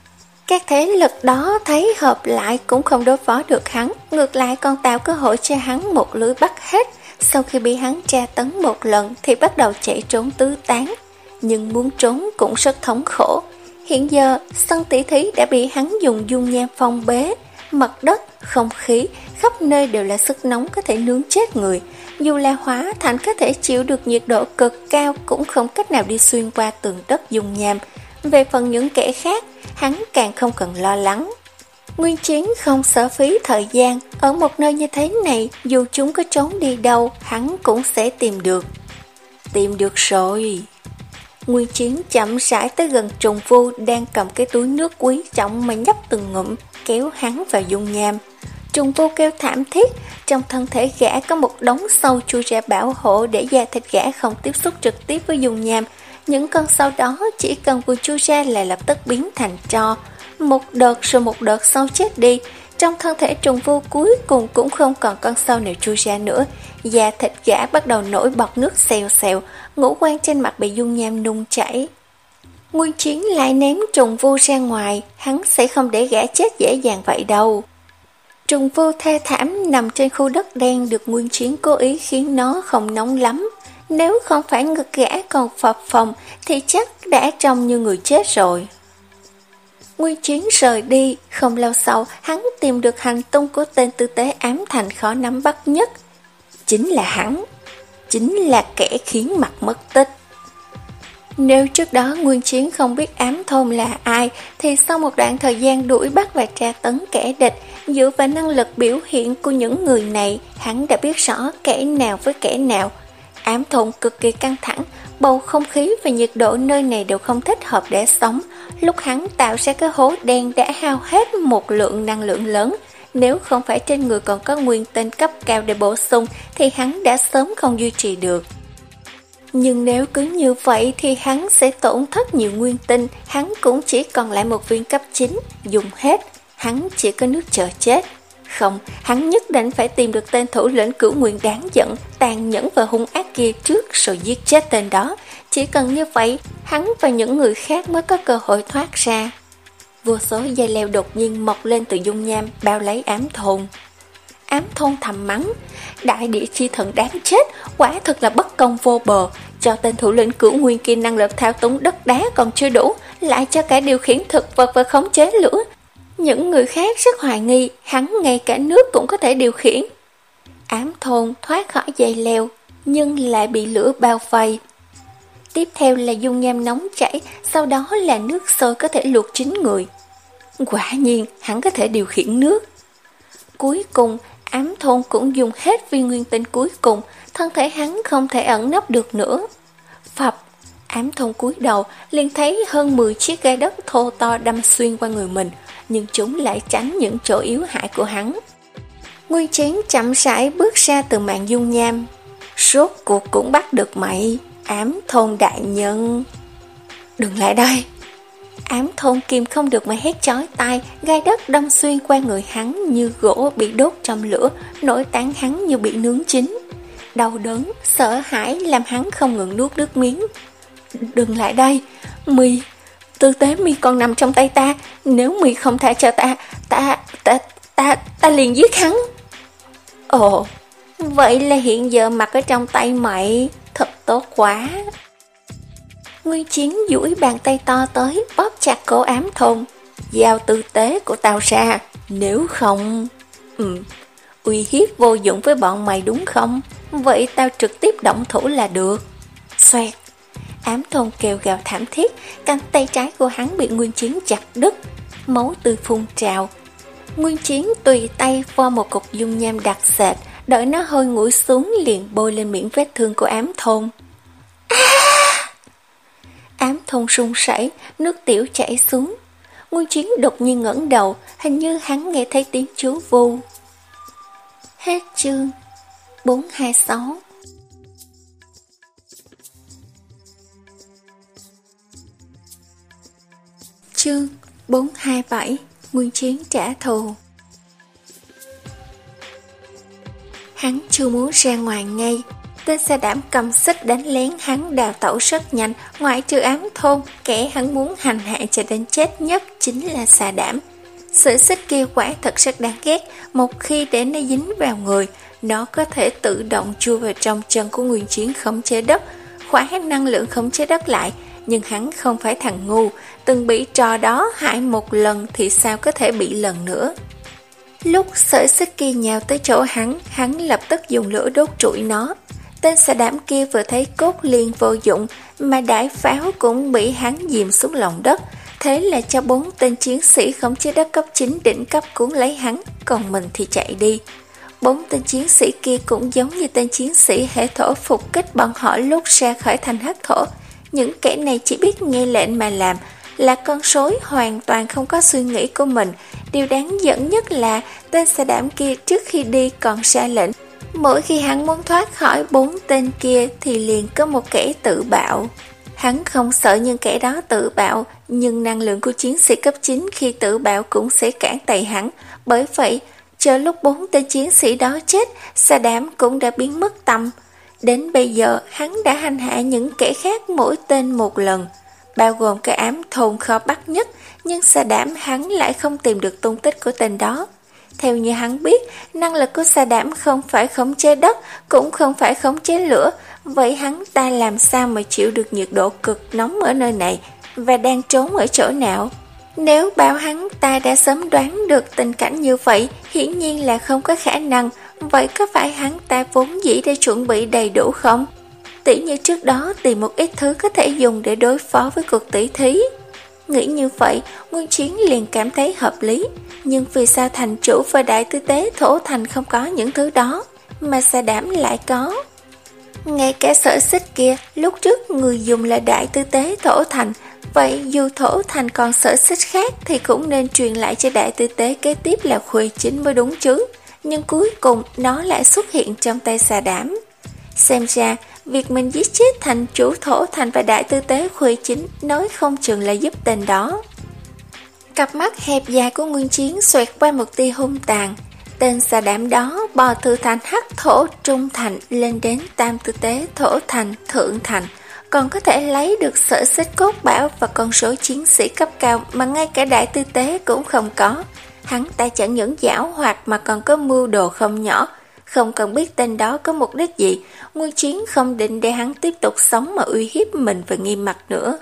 Các thế lực đó thấy hợp lại cũng không đối phó được hắn, ngược lại còn tạo cơ hội cho hắn một lưới bắt hết. Sau khi bị hắn tra tấn một lần thì bắt đầu chạy trốn tứ tán, nhưng muốn trốn cũng rất thống khổ. Hiện giờ, sân tỷ thí đã bị hắn dùng dung nham phong bế, mặt đất, không khí, khắp nơi đều là sức nóng có thể nướng chết người. Dù là hóa thành có thể chịu được nhiệt độ cực cao cũng không cách nào đi xuyên qua tường đất dung nham. Về phần những kẻ khác, hắn càng không cần lo lắng. Nguyên Chiến không sợ phí thời gian, ở một nơi như thế này, dù chúng có trốn đi đâu, hắn cũng sẽ tìm được. Tìm được rồi. Nguyên Chiến chậm rãi tới gần Trùng Vu đang cầm cái túi nước quý trọng mà nhấp từng ngụm, kéo hắn vào dung nham. Trùng Vu kêu thảm thiết, trong thân thể gã có một đống sâu chui ra bảo hộ để da thịt gã không tiếp xúc trực tiếp với dung nham. Những con sâu đó chỉ cần vừa chui ra là lập tức biến thành tro. Một đợt rồi một đợt sâu chết đi, trong thân thể Trùng Vu cuối cùng cũng không còn con sâu nào chui ra nữa. Da thịt gã bắt đầu nổi bọt nước xèo xèo, ngũ quan trên mặt bị dung nham nung chảy. Nguyên Chiến lại ném Trùng Vu ra ngoài, hắn sẽ không để gã chết dễ dàng vậy đâu. Trùng Vu thê thảm nằm trên khu đất đen được Nguyên Chiến cố ý khiến nó không nóng lắm. Nếu không phải ngực gã còn phập phồng thì chắc đã trông như người chết rồi. Nguyên Chiến rời đi, không lâu sau hắn tìm được hành tung của tên tư tế Ám Thành khó nắm bắt nhất. Chính là hắn, chính là kẻ khiến mặt mất tích. Nếu trước đó Nguyên Chiến không biết Ám Thôn là ai, thì sau một đoạn thời gian đuổi bắt và tra tấn kẻ địch, dựa vào năng lực biểu hiện của những người này, hắn đã biết rõ kẻ nào với kẻ nào. Ám Thôn cực kỳ căng thẳng, bầu không khí và nhiệt độ nơi này đều không thích hợp để sống. Lúc hắn tạo ra cái hố đen đã hao hết một lượng năng lượng lớn. Nếu không phải trên người còn có nguyên tinh cấp cao để bổ sung thì hắn đã sớm không duy trì được. Nhưng nếu cứ như vậy thì hắn sẽ tổn thất nhiều nguyên tinh, hắn cũng chỉ còn lại một viên cấp chín, dùng hết, hắn chỉ có nước chờ chết. Không, hắn nhất định phải tìm được tên thủ lĩnh Cửu Nguyên đáng giận, tàn nhẫn và hung ác kia trước rồi giết chết tên đó. Chỉ cần như vậy, hắn và những người khác mới có cơ hội thoát ra. Vô số dây leo đột nhiên mọc lên từ dung nham bao lấy Ám Thôn. Ám Thôn thầm mắng, đại địa chi thần đáng chết, quả thật là bất công vô bờ. Cho tên thủ lĩnh Cửu Nguyên kia năng lực thao túng đất đá còn chưa đủ, lại cho cả điều khiển thực vật và khống chế lửa. Những người khác rất hoài nghi, hắn ngay cả nước cũng có thể điều khiển. Ám Thôn thoát khỏi dây leo, nhưng lại bị lửa bao vây. Tiếp theo là dung nham nóng chảy, sau đó là nước sôi có thể luộc chín người. Quả nhiên, hắn có thể điều khiển nước. Cuối cùng, Ám Thôn cũng dùng hết viên nguyên tinh cuối cùng, thân thể hắn không thể ẩn nấp được nữa. Phập, Ám Thôn cúi đầu, liền thấy hơn mười chiếc gai đất thô to đâm xuyên qua người mình, nhưng chúng lại tránh những chỗ yếu hại của hắn. Nguyên Chiến chậm rãi bước ra từ màn dung nham. Rốt cuộc cũng bắt được mày, Ám Thôn đại nhân. Đừng lại đây. Ám Thôn kìm không được mà hét chói tai, gai đất đâm xuyên qua người hắn như gỗ bị đốt trong lửa, nội tạng hắn như bị nướng chín. Đau đớn, sợ hãi làm hắn không ngừng nuốt nước miếng. Đừng lại đây, mi, tư tế mi còn nằm trong tay ta, nếu mi không tha cho ta, ta, ta, ta, ta liền giết hắn. Ồ, vậy là hiện giờ mặt ở trong tay mày, thật tốt quá. Nguyên Chiến duỗi bàn tay to tới, bóp chặt cổ Ám Thôn. Giao tư tế của tao ra, nếu không... Ừ, uy hiếp vô dụng với bọn mày đúng không? Vậy tao trực tiếp động thủ là được. Xoẹt, Ám Thôn kêu gào thảm thiết, cánh tay trái của hắn bị Nguyên Chiến chặt đứt, máu tươi phun trào. Nguyên Chiến tùy tay vo một cục dung nham đặc sệt, đợi nó hơi nguội xuống liền bôi lên miệng vết thương của Ám Thôn. Ám Thôn run rẩy, nước tiểu chảy xuống. Nguyên Chiến đột nhiên ngẩng đầu, hình như hắn nghe thấy tiếng chú vu. Hết chương bốn hai sáu. Chương bốn hai bảy. Nguyên Chiến trả thù. Hắn chưa muốn ra ngoài ngay, tên Sa Đảm cầm xích đánh lén hắn đào tẩu rất nhanh. Ngoại trừ Ám Thôn, kẻ hắn muốn hành hạ cho đến chết nhất chính là Sa Đảm. Sợi xích kia quả thật rất đáng ghét, một khi để nó dính vào người, nó có thể tự động chui vào trong chân của Nguyên Chiến khống chế đất, khóa năng lượng khống chế đất lại. Nhưng hắn không phải thằng ngu, từng bị trò đó hại một lần thì sao có thể bị lần nữa. Lúc sợi xích kia nhào tới chỗ hắn, hắn lập tức dùng lửa đốt trụi nó. Tên Sa Đảm kia vừa thấy cốt liền vô dụng, mà đại pháo cũng bị hắn dìm xuống lòng đất. Thế là cho bốn tên chiến sĩ khống chế đất cấp chín đỉnh cấp cuốn lấy hắn, còn mình thì chạy đi. Bốn tên chiến sĩ kia cũng giống như tên chiến sĩ hệ thổ phục kích bọn họ lúc ra khỏi thành hắc thổ. Những kẻ này chỉ biết nghe lệnh mà làm, là con sói hoàn toàn không có suy nghĩ của mình. Điều đáng giận nhất là tên Sa Đảm kia trước khi đi còn ra lệnh, mỗi khi hắn muốn thoát khỏi bốn tên kia thì liền có một kẻ tự bạo. Hắn không sợ những kẻ đó tự bạo, nhưng năng lượng của chiến sĩ cấp chín khi tự bạo cũng sẽ cản tay hắn. Bởi vậy, chờ lúc bốn tên chiến sĩ đó chết, Sa Đảm cũng đã biến mất tăm. Đến bây giờ, hắn đã hành hạ những kẻ khác mỗi tên một lần, bao gồm cả Ám Thôn khó bắt nhất, nhưng Sa Đảm hắn lại không tìm được tung tích của tên đó. Theo như hắn biết, năng lực của Sa Đảm không phải khống chế đất, cũng không phải khống chế lửa, vậy hắn ta làm sao mà chịu được nhiệt độ cực nóng ở nơi này, và đang trốn ở chỗ nào? Nếu bảo hắn ta đã sớm đoán được tình cảnh như vậy, hiển nhiên là không có khả năng. Vậy có phải hắn ta vốn dĩ đã chuẩn bị đầy đủ không? Tỉ như trước đó tìm một ít thứ có thể dùng để đối phó với cuộc tỷ thí. Nghĩ như vậy, Nguyên Chiến liền cảm thấy hợp lý. Nhưng vì sao thành chủ và đại tư tế thổ thành không có những thứ đó, mà Sa Đảm lại có? Ngay cả Sở Xích kia, lúc trước người dùng là Đại Tư Tế Thổ Thành, vậy dù Thổ Thành còn Sở Xích khác thì cũng nên truyền lại cho Đại Tư Tế kế tiếp là Khuê Chính mới đúng chứ. Nhưng cuối cùng nó lại xuất hiện trong tay Xà Đảm. Xem ra, việc mình giết chết thành chủ Thổ Thành và Đại Tư Tế Khuê Chính nói không chừng là giúp tên đó. Cặp mắt hẹp dài của Nguyên Chiến xoẹt qua một tia hung tàn. Tên Xà Đảm đó bò từ thành Hắc Thổ Trung Thành lên đến Tam Tư Tế Thổ Thành Thượng Thành, còn có thể lấy được Sở Xích cốt bảo và con số chiến sĩ cấp cao mà ngay cả Đại Tư Tế cũng không có. Hắn ta chẳng những giảo hoạt mà còn có mưu đồ không nhỏ. Không cần biết tên đó có mục đích gì, Nguyên Chiến không định để hắn tiếp tục sống mà uy hiếp mình và Nghiêm Mặt nữa.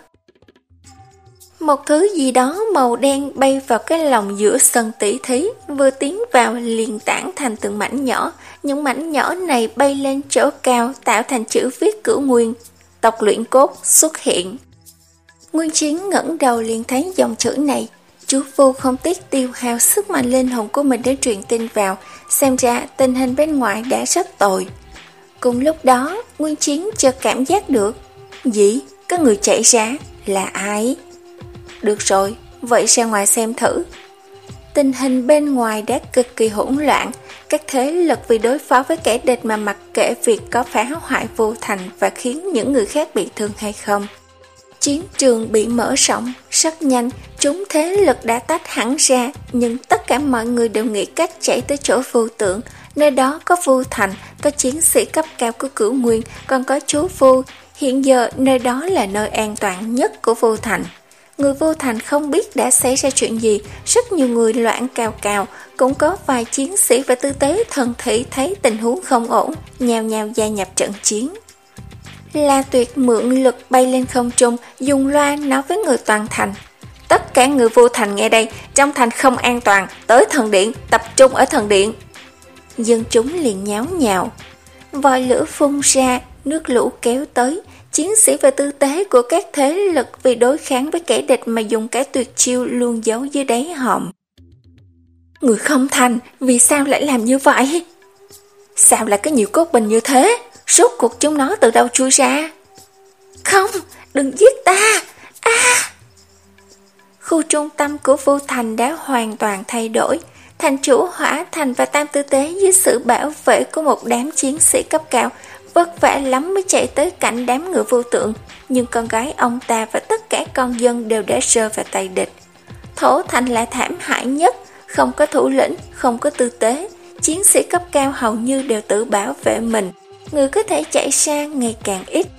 Một thứ gì đó màu đen bay vào cái lòng giữa sân tỷ thí, vừa tiến vào liền tản thành từng mảnh nhỏ. Những mảnh nhỏ này bay lên chỗ cao tạo thành chữ viết Cửu Nguyên. Tộc luyện cốt xuất hiện. Nguyên Chiến ngẩng đầu liền thấy dòng chữ này. Chú Vu không tiếc tiêu hao sức mạnh linh hồn của mình để truyền tin vào, xem ra tình hình bên ngoài đã rất tồi. Cùng lúc đó, Nguyên Chiến chợt cảm giác được. Gì? Có người chạy ra? Là ai? Được rồi, vậy ra ngoài xem thử. Tình hình bên ngoài đã cực kỳ hỗn loạn, các thế lực vì đối phó với kẻ địch mà mặc kệ việc có phá hoại vô thành và khiến những người khác bị thương hay không. Chiến trường bị mở rộng, rất nhanh, chúng thế lực đã tách hẳn ra, nhưng tất cả mọi người đều nghĩ cách chạy tới chỗ Vu Tượng. Nơi đó có Vu Thành, có chiến sĩ cấp cao của Cửu Nguyên, còn có chú Vu. Hiện giờ nơi đó là nơi an toàn nhất của Vu Thành. Người Vô Thành không biết đã xảy ra chuyện gì, rất nhiều người loạn cào cào, cũng có vài chiến sĩ và tư tế thần thị thấy tình huống không ổn, nhào nhào gia nhập trận chiến. La Tuyệt mượn lực bay lên không trung, dùng loa nói với người toàn thành. Tất cả người Vô Thành nghe đây, trong thành không an toàn, tới thần điện, tập trung ở thần điện. Dân chúng liền nháo nhào. Vòi lửa phun ra, nước lũ kéo tới. Chiến sĩ và tư tế của các thế lực vì đối kháng với kẻ địch mà dùng cái tuyệt chiêu luôn giấu dưới đáy hòm. Người không thành, vì sao lại làm như vậy? Sao lại có nhiều cốt bình như thế? Rốt cuộc chúng nó từ đâu chui ra? Không, đừng giết ta! À! Khu trung tâm của Vô Thành đã hoàn toàn thay đổi. Thành chủ Hỏa Thành và Tam Tư Tế dưới sự bảo vệ của một đám chiến sĩ cấp cao vất vả lắm mới chạy tới cạnh đám người Vô Tượng, nhưng con gái ông ta và tất cả con dân đều đã rơi vào tay địch. Thổ Thành là thảm hại nhất, không có thủ lĩnh, không có tư tế, chiến sĩ cấp cao hầu như đều tự bảo vệ mình, người có thể chạy xa ngày càng ít.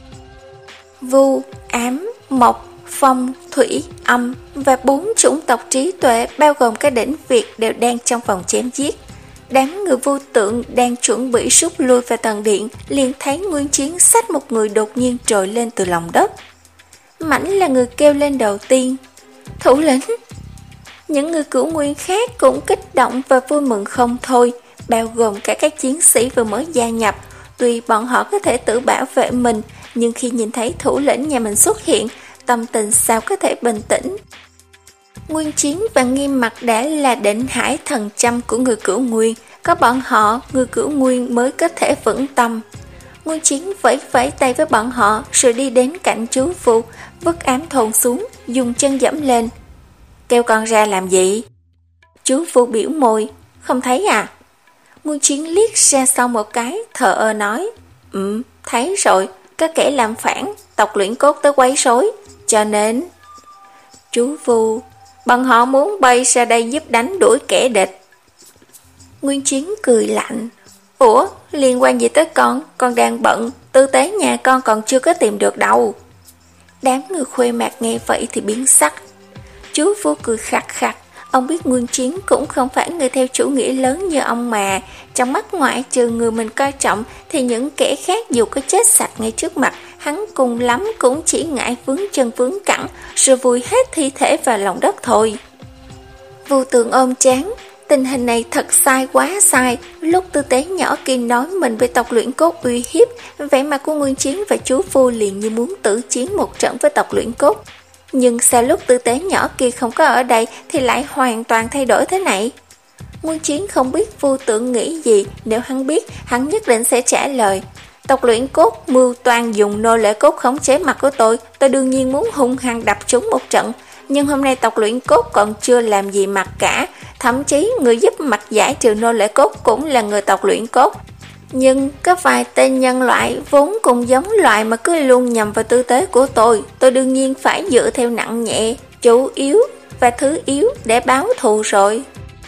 Vu, ám, mộc, phong, thủy, âm và bốn chủng tộc trí tuệ bao gồm cả đỉnh Việt đều đang trong vòng chém giết. Đám người Vô Tượng đang chuẩn bị rút lui vào tầng điện, liền thấy Nguyên Chiến xách một người đột nhiên trồi lên từ lòng đất. Mãnh là người kêu lên đầu tiên. Thủ lĩnh! Những người Cửu Nguyên khác cũng kích động và vui mừng không thôi, bao gồm cả các chiến sĩ vừa mới gia nhập. Tuy bọn họ có thể tự bảo vệ mình, nhưng khi nhìn thấy thủ lĩnh nhà mình xuất hiện, tâm tình sao có thể bình tĩnh. Nguyên Chiến và Nghiêm Mặt đã là định hải thần châm của người Cửu Nguyên, có bọn họ, người Cửu Nguyên mới có thể vững tâm. Nguyên Chiến vẫy vẫy tay với bọn họ rồi đi đến cạnh chú Vu, vứt ám thồn xuống, dùng chân dẫm lên. Kêu con ra làm gì? Chú Vu biểu môi, không thấy à? Nguyên Chiến liếc ra sau một cái, thờ ơ nói, Ừ, thấy rồi, có kẻ làm phản, tộc luyện cốt tới quấy rối, cho nên... Chú Vu, bọn họ muốn bay ra đây giúp đánh đuổi kẻ địch. Nguyên Chiến cười lạnh, Ủa, liên quan gì tới con, con đang bận, tư tế nhà con còn chưa có tìm được đâu. Đám người Khuê Mạc nghe vậy thì biến sắc. Chú Vu cười khặt khặt, ông biết Nguyên Chiến cũng không phải người theo chủ nghĩa lớn như ông mà, trong mắt ngoại trừ người mình coi trọng thì những kẻ khác dù có chết sạch ngay trước mặt, hắn cùng lắm cũng chỉ ngại vướng chân vướng cẳng rồi vùi hết thi thể vào lòng đất thôi. Vô Tượng ôm trán, tình hình này thật sai quá sai. Lúc tư tế nhỏ kia nói mình bị tộc luyện cốt uy hiếp, vẻ mặt của Nguyên Chiến và chú Vu liền như muốn tử chiến một trận với tộc luyện cốt. Nhưng sao lúc tư tế nhỏ kia không có ở đây thì lại hoàn toàn thay đổi thế này? Nguyên Chiến không biết Vô Tượng nghĩ gì, nếu hắn biết, hắn nhất định sẽ trả lời. Tộc luyện cốt mưu toan dùng nô lệ cốt khống chế mặt của tôi, tôi đương nhiên muốn hung hăng đập chúng một trận. Nhưng hôm nay tộc luyện cốt còn chưa làm gì mặt cả, thậm chí người giúp mặt giải trừ nô lệ cốt cũng là người tộc luyện cốt. Nhưng có vài tên nhân loại vốn cùng giống loại mà cứ luôn nhầm vào tư thế của tôi, tôi đương nhiên phải dựa theo nặng nhẹ, chủ yếu và thứ yếu để báo thù rồi.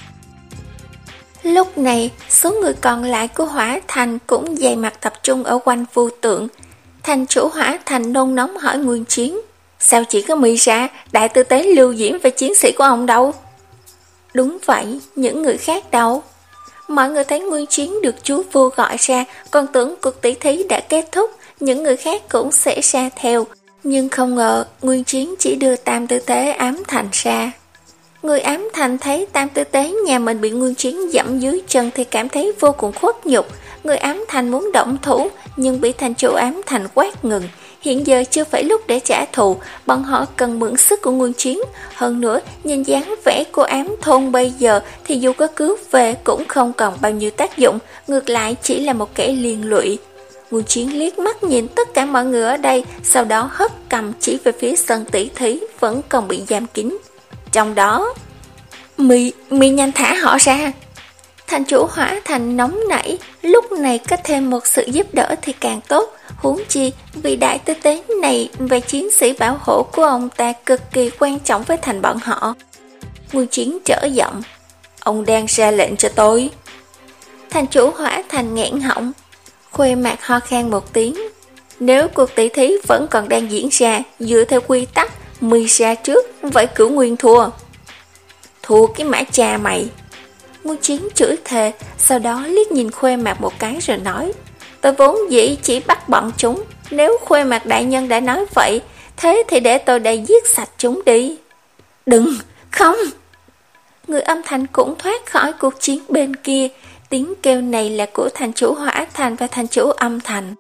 Lúc này, số người còn lại của Hỏa Thành cũng dày mặt tập trung ở quanh Vu Tượng. Thành chủ Hỏa Thành nôn nóng hỏi Nguyên Chiến, sao chỉ có Mi ra, đại tư tế Lưu Diễm và chiến sĩ của ông đâu? Đúng vậy, những người khác đâu? Mọi người thấy Nguyên Chiến được chú vua gọi ra, còn tưởng cuộc tỷ thí đã kết thúc, những người khác cũng sẽ ra theo. Nhưng không ngờ, Nguyên Chiến chỉ đưa Tam Tư Tế Ám Thành ra. Người Ám Thành thấy Tam Tư Tế nhà mình bị Nguyên Chiến dẫm dưới chân thì cảm thấy vô cùng khuất nhục. Người Ám Thành muốn động thủ, nhưng bị thành chủ Ám Thành quát ngừng. Hiện giờ chưa phải lúc để trả thù, bọn họ cần mượn sức của Nguyên Chiến. Hơn nữa, nhìn dáng vẻ của Ám Thôn bây giờ thì dù có cứu về cũng không còn bao nhiêu tác dụng, ngược lại chỉ là một kẻ liên lụy. Nguyên Chiến liếc mắt nhìn tất cả mọi người ở đây, sau đó hất cầm chỉ về phía sân tỷ thí vẫn còn bị giam kín. Trong đó, Mi, Mi nhanh thả họ ra. Thành chủ Hỏa Thành nóng nảy, lúc này có thêm một sự giúp đỡ thì càng tốt. Huống chi, vì đại tư tế này và chiến sĩ bảo hộ của ông ta cực kỳ quan trọng với thành bọn họ. Nguyên Chiến trở giọng, ông đang ra lệnh cho tôi. Thành chủ Hỏa Thành nghẹn họng, khuê mạc ho khan một tiếng. Nếu cuộc tỷ thí vẫn còn đang diễn ra, dựa theo quy tắc, Mi ra trước, vậy cửu nguyên thua. Thua cái mã cha mày. Nguyên Chiến chửi thề, sau đó liếc nhìn khuê mạc một cái rồi nói, tôi vốn dĩ chỉ bắt bọn chúng, nếu khuê mạc đại nhân đã nói vậy, thế thì để tôi đây giết sạch chúng đi. Đừng, không. Người âm thanh cũng thoát khỏi cuộc chiến bên kia, tiếng kêu này là của thành chủ Hỏa Thành và thành chủ Âm Thành.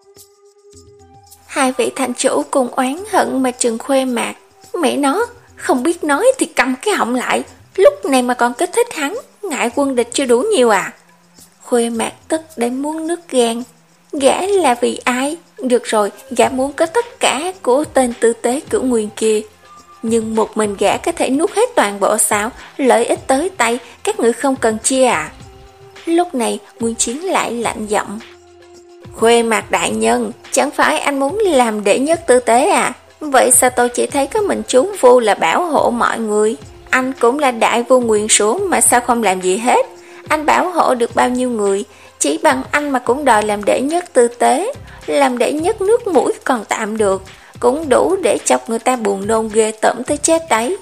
Hai vị thành chủ cùng oán hận mà trừng khuê mạc. Mẹ nó, không biết nói thì cầm cái họng lại, lúc này mà còn kích thích hắn, ngại quân địch chưa đủ nhiều à? Khuê mạc tức đến muốn nứt gan. Gã là vì ai? Được rồi, gã muốn có tất cả của tên tư tế cửu nguyên kia. Nhưng một mình gã có thể nuốt hết toàn bộ sao? Lợi ích tới tay, các người không cần chia à? Lúc này, Nguyên Chiến lại lạnh giọng. Khuê mạc đại nhân, chẳng phải anh muốn làm đệ nhất tư tế à? Vậy sao tôi chỉ thấy có mình chú Vu là bảo hộ mọi người? Anh cũng là đại vua nguyền rủa mà sao không làm gì hết? Anh bảo hộ được bao nhiêu người? Chỉ bằng anh mà cũng đòi làm đệ nhất tư tế. Làm đệ nhất nước mũi còn tạm được, cũng đủ để chọc người ta buồn nôn ghê tởm tới chết đấy.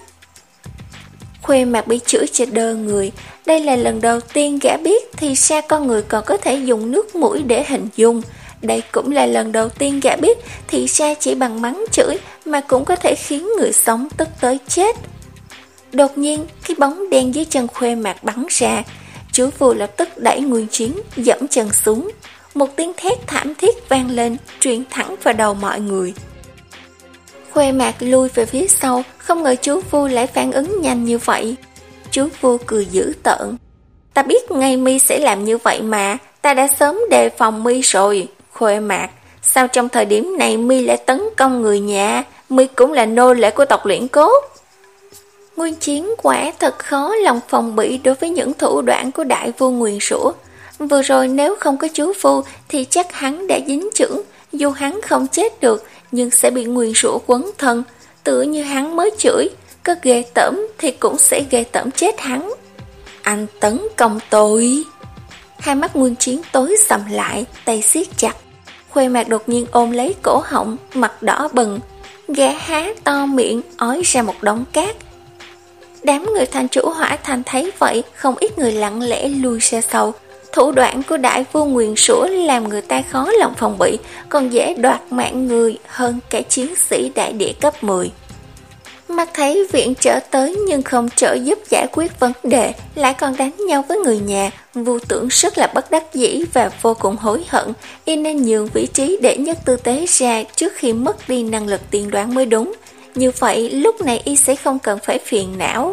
Khuê mạc bị chửi cho đơ người. Đây là lần đầu tiên gã biết thì ra con người còn có thể dùng nước mũi để hình dung. Đây cũng là lần đầu tiên gã biết thì ra chỉ bằng mắng chửi mà cũng có thể khiến người sống tức tới chết. Đột nhiên, cái bóng đen dưới chân khuê mạc bắn ra. Chú Vu lập tức đẩy Nguyên Chiến, dẫm chân xuống. Một tiếng thét thảm thiết vang lên, truyền thẳng vào đầu mọi người. Khuê mạc lui về phía sau, không ngờ chú Vu lại phản ứng nhanh như vậy. Chú Vu cười dữ tợn. Ta biết ngay Mi sẽ làm như vậy mà, ta đã sớm đề phòng Mi rồi. Khuê mạc, sao trong thời điểm này Mi lại tấn công người nhà? Mi cũng là nô lệ của tộc luyện cốt. Nguyên Chiến quả thật khó lòng phòng bị đối với những thủ đoạn của đại vua nguyền rủa. Vừa rồi nếu không có chú Vu thì chắc hắn đã dính chưởng, dù hắn không chết được nhưng sẽ bị nguyền rủa quấn thân. Tựa như hắn mới chửi, có ghê tởm thì cũng sẽ ghê tởm chết hắn. Anh tấn công tôi. Hai mắt Nguyên Chiến tối sầm lại, tay siết chặt. Khuê mạc đột nhiên ôm lấy cổ họng, mặt đỏ bừng. Gã há to miệng, ói ra một đống cát. Đám người thành chủ Hỏa Thành thấy vậy, không ít người lặng lẽ lui ra sau. Thủ đoạn của đại vua nguyền rủa làm người ta khó lòng phòng bị, còn dễ đoạt mạng người hơn cả chiến sĩ đại địa cấp mười. Mắt thấy viện trợ tới nhưng không trợ giúp giải quyết vấn đề, lại còn đánh nhau với người nhà, Vu Tưởng rất là bất đắc dĩ và vô cùng hối hận, y nên nhường vị trí đệ nhất tư tế ra trước khi mất đi năng lực tiên đoán mới đúng. Như vậy lúc này y sẽ không cần phải phiền não.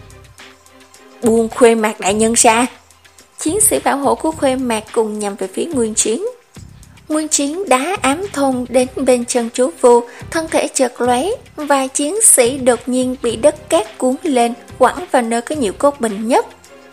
Buông Khuê mạc đại nhân ra. Chiến sĩ bảo hộ của Khuê mạc cùng nhằm về phía Nguyên Chiến. Nguyên Chiến đá ám thôn đến bên chân chú Vu, thân thể chợt lóe, vài chiến sĩ đột nhiên bị đất cát cuốn lên, quẳng vào nơi có nhiều cốt bình nhất.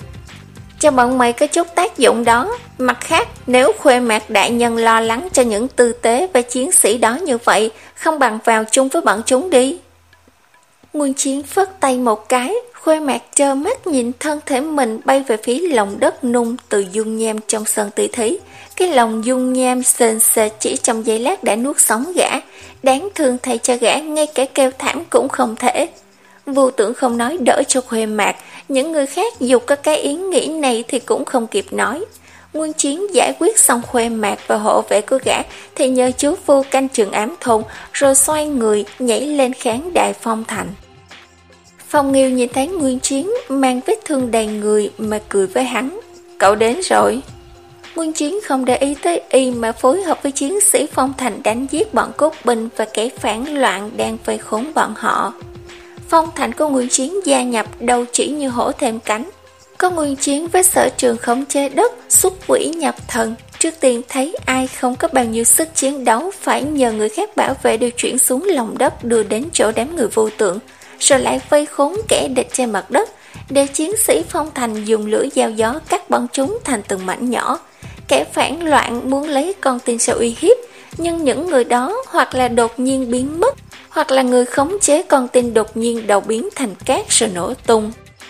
Cho bọn mày có chút tác dụng đó. Mặt khác, nếu Khuê Mạc đại nhân lo lắng cho những tư tế và chiến sĩ đó như vậy, không bằng vào chung với bọn chúng đi. Nguyên Chiến phất tay một cái, Khuê Mạc trơ mắt nhìn thân thể mình bay về phía lòng đất nung từ dung nham trong sân tỷ thí. Cái lòng dung nham sền sệt chỉ trong giây lát đã nuốt sống gã, đáng thương thay cho gã ngay cả kêu thảm cũng không thể. Vô Tưởng không nói đỡ cho Khuê Mạc, những người khác dù có cái ý nghĩ này thì cũng không kịp nói. Nguyên Chiến giải quyết xong Khuê Mạc và hộ vệ của gã thì nhờ chú Vu canh chừng ám thôn, rồi xoay người nhảy lên khán đài Phong Thành. Phong Nghiêu nhìn thấy Nguyên Chiến mang vết thương đầy người mà cười với hắn. Cậu đến rồi. Nguyên Chiến không để ý tới y mà phối hợp với chiến sĩ Phong Thành đánh giết bọn cốt binh và kẻ phản loạn đang vây khốn bọn họ. Phong Thành của Nguyên Chiến gia nhập đầu chỉ như hổ thêm cánh. Có Nguyên Chiến với sở trường khống chế đất, xuất quỷ nhập thần. Trước tiên thấy ai không có bao nhiêu sức chiến đấu phải nhờ người khác bảo vệ điều chuyển xuống lòng đất đưa đến chỗ đám người Vô Tượng, rồi lại vây khốn kẻ địch trên mặt đất, để chiến sĩ Phong Thành dùng lưỡi dao gió cắt bọn chúng thành từng mảnh nhỏ. Kẻ phản loạn muốn lấy con tin sau uy hiếp, nhưng những người đó hoặc là đột nhiên biến mất, hoặc là người khống chế con tin đột nhiên đầu biến thành cát rồi nổ tung.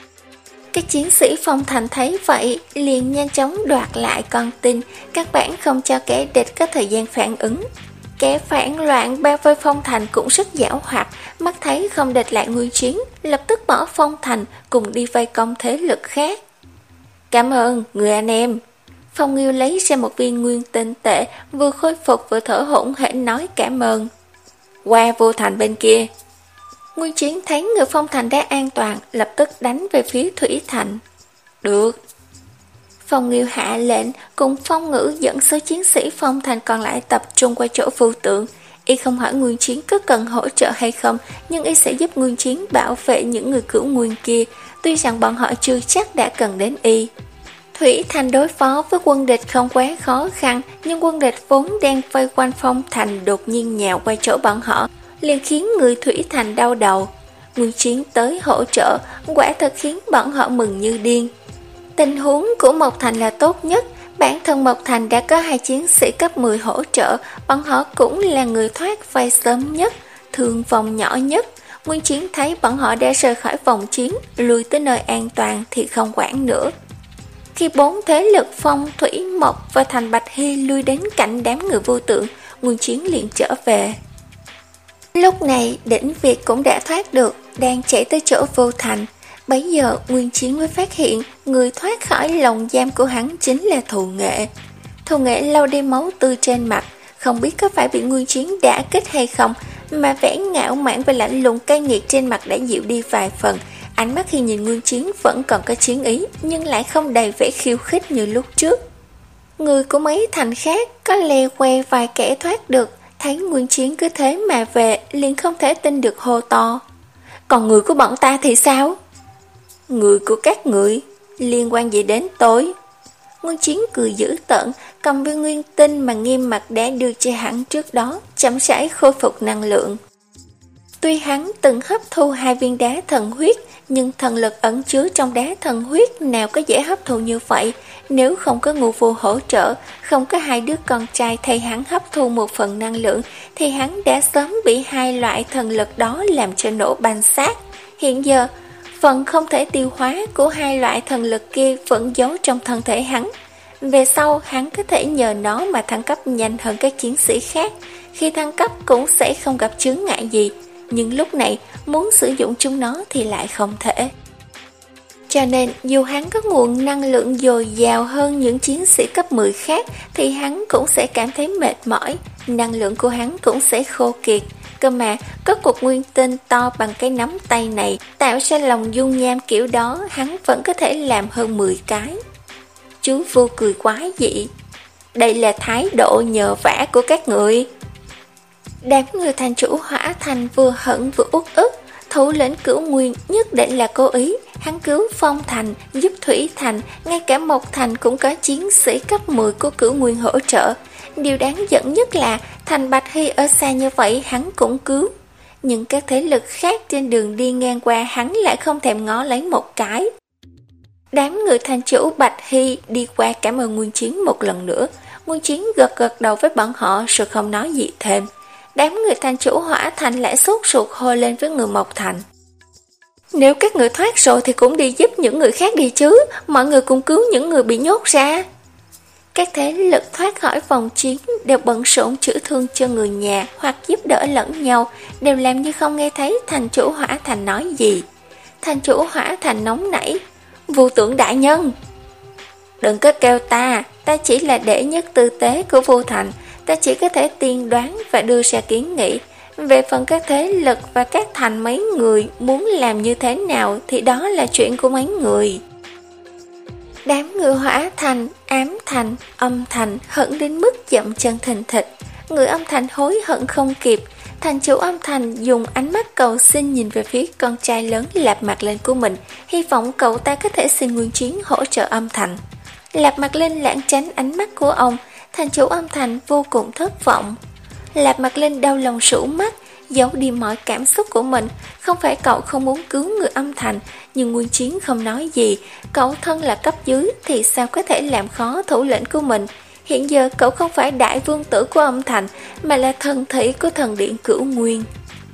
Các chiến sĩ Phong Thành thấy vậy liền nhanh chóng đoạt lại con tin, các bạn không cho kẻ địch có thời gian phản ứng. Kẻ phản loạn bao vây Phong Thành cũng rất giảo hoạt, mắt thấy không địch lại Nguyên Chiến, lập tức bỏ Phong Thành cùng đi vây công thế lực khác. Cảm ơn người anh em. Phong Nghiêu lấy ra một viên nguyên tinh tệ, vừa khôi phục vừa thở hổn hển nói cảm ơn. Qua Vô Thành bên kia. Nguyên Chiến thấy người Phong Thành đã an toàn, lập tức đánh về phía Thủy Thành. Được. Phong Nghiêu hạ lệnh, cùng Phong Ngữ dẫn số chiến sĩ Phong Thành còn lại tập trung qua chỗ Vô Tượng. Y không hỏi Nguyên Chiến có cần hỗ trợ hay không, nhưng y sẽ giúp Nguyên Chiến bảo vệ những người cửu nguyên kia, tuy rằng bọn họ chưa chắc đã cần đến y. Thủy Thành đối phó với quân địch không quá khó khăn, nhưng quân địch vốn đang vây quanh Phong Thành đột nhiên nhào qua chỗ bọn họ, liền khiến người Thủy Thành đau đầu. Nguyên Chiến tới hỗ trợ, quả thật khiến bọn họ mừng như điên. Tình huống của Mộc Thành là tốt nhất, bản thân Mộc Thành đã có hai chiến sĩ cấp mười hỗ trợ, bọn họ cũng là người thoát vây sớm nhất, thương vong nhỏ nhất. Nguyên Chiến thấy bọn họ đã rời khỏi vòng chiến, lùi tới nơi an toàn thì không quản nữa. Khi bốn thế lực Phong, Thủy, Mộc và Thành Bạch Hy lui đến cạnh đám người Vô Tượng, Nguyên Chiến liền trở về. Lúc này Đỉnh Việt cũng đã thoát được, đang chạy tới chỗ Vô Thành. Bấy giờ Nguyên Chiến mới phát hiện người thoát khỏi lồng giam của hắn chính là Thù Nghệ. Thù Nghệ lau đi máu tươi trên mặt, không biết có phải bị Nguyên Chiến đả kích hay không, mà vẻ ngạo mạn và lạnh lùng cay nghiệt trên mặt đã dịu đi vài phần. Ánh mắt khi nhìn Nguyên Chiến vẫn còn có chiến ý, nhưng lại không đầy vẻ khiêu khích như lúc trước. Người của mấy thành khác có lè que vài kẻ thoát được, thấy Nguyên Chiến cứ thế mà về, liền không thể tin được hô to. Còn người của bọn ta thì sao? Người của các người liên quan gì đến tôi? Nguyên Chiến cười dữ tợn, cầm viên nguyên tinh mà Nghiêm Mặt đã đưa cho hắn trước đó, chậm rãi khôi phục năng lượng. Tuy hắn từng hấp thu hai viên đá thần huyết, nhưng thần lực ẩn chứa trong đá thần huyết nào có dễ hấp thụ như vậy. Nếu không có Ngũ Vô hỗ trợ, không có hai đứa con trai thay hắn hấp thu một phần năng lượng, thì hắn đã sớm bị hai loại thần lực đó làm cho nổ banh xác. Hiện giờ, phần không thể tiêu hóa của hai loại thần lực kia vẫn giấu trong thân thể hắn. Về sau, hắn có thể nhờ nó mà thăng cấp nhanh hơn các chiến sĩ khác. Khi thăng cấp cũng sẽ không gặp chướng ngại gì, nhưng lúc này muốn sử dụng chúng nó thì lại không thể. Cho nên dù hắn có nguồn năng lượng dồi dào hơn những chiến sĩ cấp mười khác thì hắn cũng sẽ cảm thấy mệt mỏi, năng lượng của hắn cũng sẽ khô kiệt. Cơ mà có cục nguyên tinh to bằng cái nắm tay này tạo ra lòng dung nham kiểu đó, hắn vẫn có thể làm hơn mười cái. Chú Vô cười quái dị. Đây là thái độ nhờ vả của các người. Đám người thành chủ Hỏa Thành vừa hận vừa uất ức. Thủ lĩnh Cửu Nguyên nhất định là cố ý. Hắn cứu Phong Thành, giúp Thủy Thành, ngay cả Mộc Thành cũng có chiến sĩ cấp mười của Cửu Nguyên hỗ trợ. Điều đáng giận nhất là thành Bạch Hy ở xa như vậy hắn cũng cứu, nhưng các thế lực khác trên đường đi ngang qua hắn lại không thèm ngó lấy một cái. Đám người thành chủ Bạch Hy đi qua cảm ơn Nguyên Chiến một lần nữa. Nguyên Chiến gật gật đầu với bọn họ rồi không nói gì thêm. Đám người thành chủ Hỏa Thành lại sốt ruột hô lên với người Mộc Thành: nếu các người thoát rồi thì cũng đi giúp những người khác đi chứ, mọi người cùng cứu những người bị nhốt ra. Các thế lực thoát khỏi vòng chiến đều bận rộn chữa thương cho người nhà hoặc giúp đỡ lẫn nhau, đều làm như không nghe thấy thành chủ Hỏa Thành nói gì. Thành chủ Hỏa Thành nóng nảy: Vô Tượng đại nhân, đừng có kêu ta, ta chỉ là đệ nhất tư tế của Vô Thành, ta chỉ có thể tiên đoán và đưa ra kiến nghị. Về phần các thế lực và các thành mấy người muốn làm như thế nào thì đó là chuyện của mấy người. Đám người Hỏa Thành, Ám Thành, Âm Thành hận đến mức dậm chân thình thịch. Người Âm Thành hối hận không kịp. Thành chủ Âm Thành dùng ánh mắt cầu xin nhìn về phía con trai lớn Lạp Mạc Linh của mình, hy vọng cậu ta có thể xin Nguyên Chiến hỗ trợ Âm Thành. Lạp Mạc Linh lảng tránh ánh mắt của ông. Thành chủ Âm Thành vô cùng thất vọng. Lạp Mạc Linh đau lòng sụ mắt, giấu đi mọi cảm xúc của mình. Không phải cậu không muốn cứu người Âm Thành, nhưng Nguyên Chiến không nói gì. Cậu thân là cấp dưới thì sao có thể làm khó thủ lĩnh của mình. Hiện giờ cậu không phải đại vương tử của Âm Thành, mà là thần thị của thần điện Cửu Nguyên.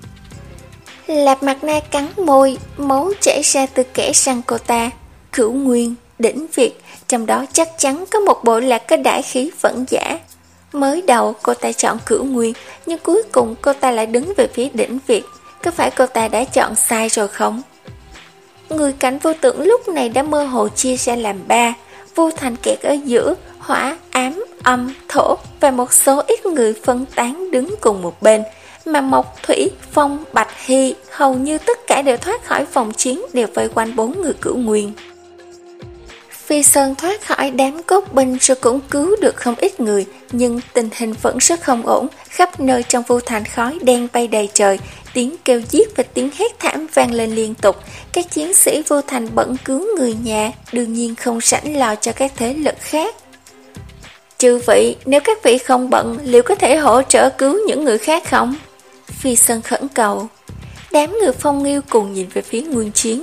Lạp Mạc Na cắn môi, máu chảy ra từ kẽ răng cô ta. Cửu Nguyên, đỉnh Việt, trong đó chắc chắn có một bộ lạc có đại khí vẫn giả. Mới đầu cô ta chọn Cửu Nguyên, nhưng cuối cùng cô ta lại đứng về phía đỉnh Việt. Có phải cô ta đã chọn sai rồi không? Người cảnh Vô Tượng lúc này đã mơ hồ chia ra làm ba. Vô Thành kẹt ở giữa, hỏa, ám, âm, thổ và một số ít người phân tán đứng cùng một bên. Mà Mộc, Thủy, Phong, Bạch Hy hầu như tất cả đều thoát khỏi vòng chiến, đều vây quanh bốn người Cửu Nguyên. Phi Sơn thoát khỏi đám cốt binh rồi cũng cứu được không ít người, nhưng tình hình vẫn rất không ổn. Khắp nơi trong Vô Thành khói đen bay đầy trời, tiếng kêu giết và tiếng hét thảm vang lên liên tục. Các chiến sĩ Vô Thành bận cứu người nhà, đương nhiên không rảnh lo cho các thế lực khác. Chư vị, nếu các vị không bận, liệu có thể hỗ trợ cứu những người khác không? Phi Sơn khẩn cầu. Đám người Phong Nghiêu cùng nhìn về phía Nguyên Chiến.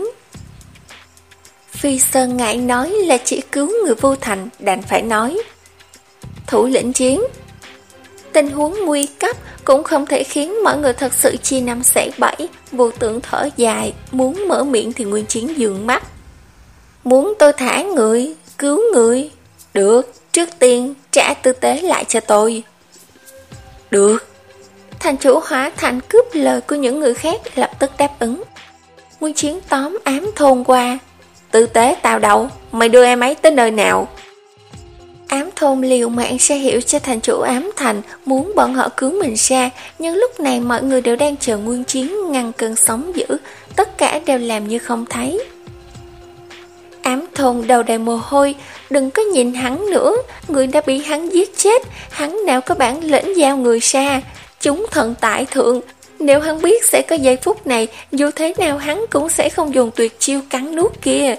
Phi Sơn ngại nói là chỉ cứu người Vô Thành, đành phải nói: thủ lĩnh Chiến, tình huống nguy cấp cũng không thể khiến mọi người thật sự chia năm xẻ bảy. Vô Tượng thở dài, muốn mở miệng thì Nguyên Chiến dường mắt. Muốn tôi thả người, cứu người? Được, trước tiên trả tư tế lại cho tôi. Được. Thành chủ Hỏa Thành cướp lời của những người khác, lập tức đáp ứng. Nguyên Chiến tóm Ám Thôn qua. Tư tế tao đâu, mày đưa em ấy tới nơi nào? Ám Thôn liều mạng ra hiệu cho thành chủ Ám Thành, muốn bọn họ cứu mình ra, nhưng lúc này mọi người đều đang chờ Nguyên Chiến ngăn cơn sóng dữ, tất cả đều làm như không thấy. Ám Thôn đầu đầy mồ hôi, đừng có nhìn hắn nữa, người đã bị hắn giết chết, hắn nào có bản lĩnh giao người ra, chúng thần tại thượng. Nếu hắn biết sẽ có giây phút này, dù thế nào hắn cũng sẽ không dùng tuyệt chiêu cắn nuốt kia.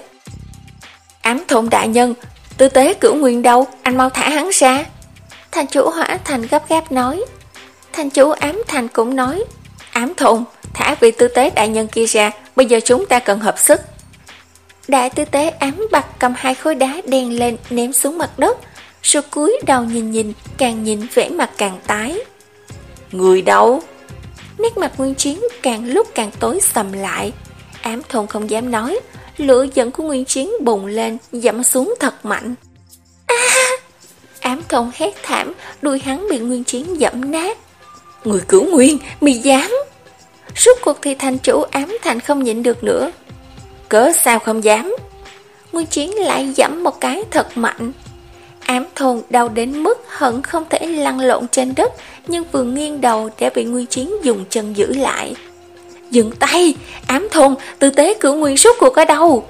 Ám Thôn đại nhân, tư tế Cửu Nguyên đâu, anh mau thả hắn ra. Thành chủ Hỏa Thành gấp gáp nói. Thành chủ Ám Thành cũng nói. Ám Thôn, thả vị tư tế đại nhân kia ra, bây giờ chúng ta cần hợp sức. Đại tư tế Ám Bạc cầm hai khối đá đen lên ném xuống mặt đất, rồi cúi đầu nhìn nhìn, càng nhìn vẻ mặt càng tái. Người đâu? Nét mặt Nguyên Chiến càng lúc càng tối sầm lại. Ám Thôn không dám nói, lửa giận của Nguyên Chiến bùng lên, dẫm xuống thật mạnh. À! Ám Thôn hét thảm, đuôi hắn bị Nguyên Chiến dẫm nát. Người Cửu Nguyên, mày dám? Rốt cuộc thì thành chủ Ám Thành không nhịn được nữa. Cớ sao không dám? Nguyên Chiến lại dẫm một cái thật mạnh. Ám Thôn đau đến mức hận không thể lăn lộn trên đất, nhưng vừa nghiêng đầu đã bị Nguyên Chiến dùng chân giữ lại. Dừng tay! Ám Thôn, tư tế Cửu Nguyên rốt cuộc ở đâu?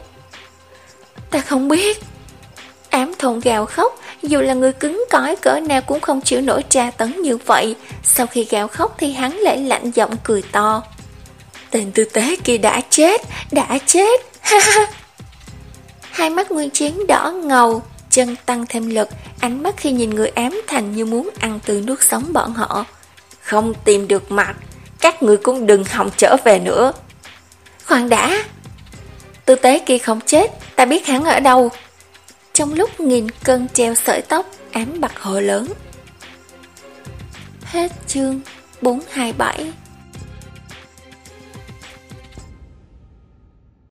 Ta không biết. Ám Thôn gào khóc, dù là người cứng cỏi cỡ nào cũng không chịu nổi tra tấn như vậy. Sau khi gào khóc thì hắn lại lạnh giọng cười to. Tên tư tế kia đã chết, đã chết, ha ha. Hai mắt Nguyên Chiến đỏ ngầu, chân tăng thêm lực, ánh mắt khi nhìn người ám thành như muốn ăn tươi nuốt sống bọn họ. Không tìm được mặt, các người cũng đừng hòng trở về nữa. Khoan đã, tư tế kia không chết, ta biết hắn ở đâu. Trong lúc nghìn cân treo sợi tóc, ám bạc hồ lớn. Hết chương bốn hai bảy.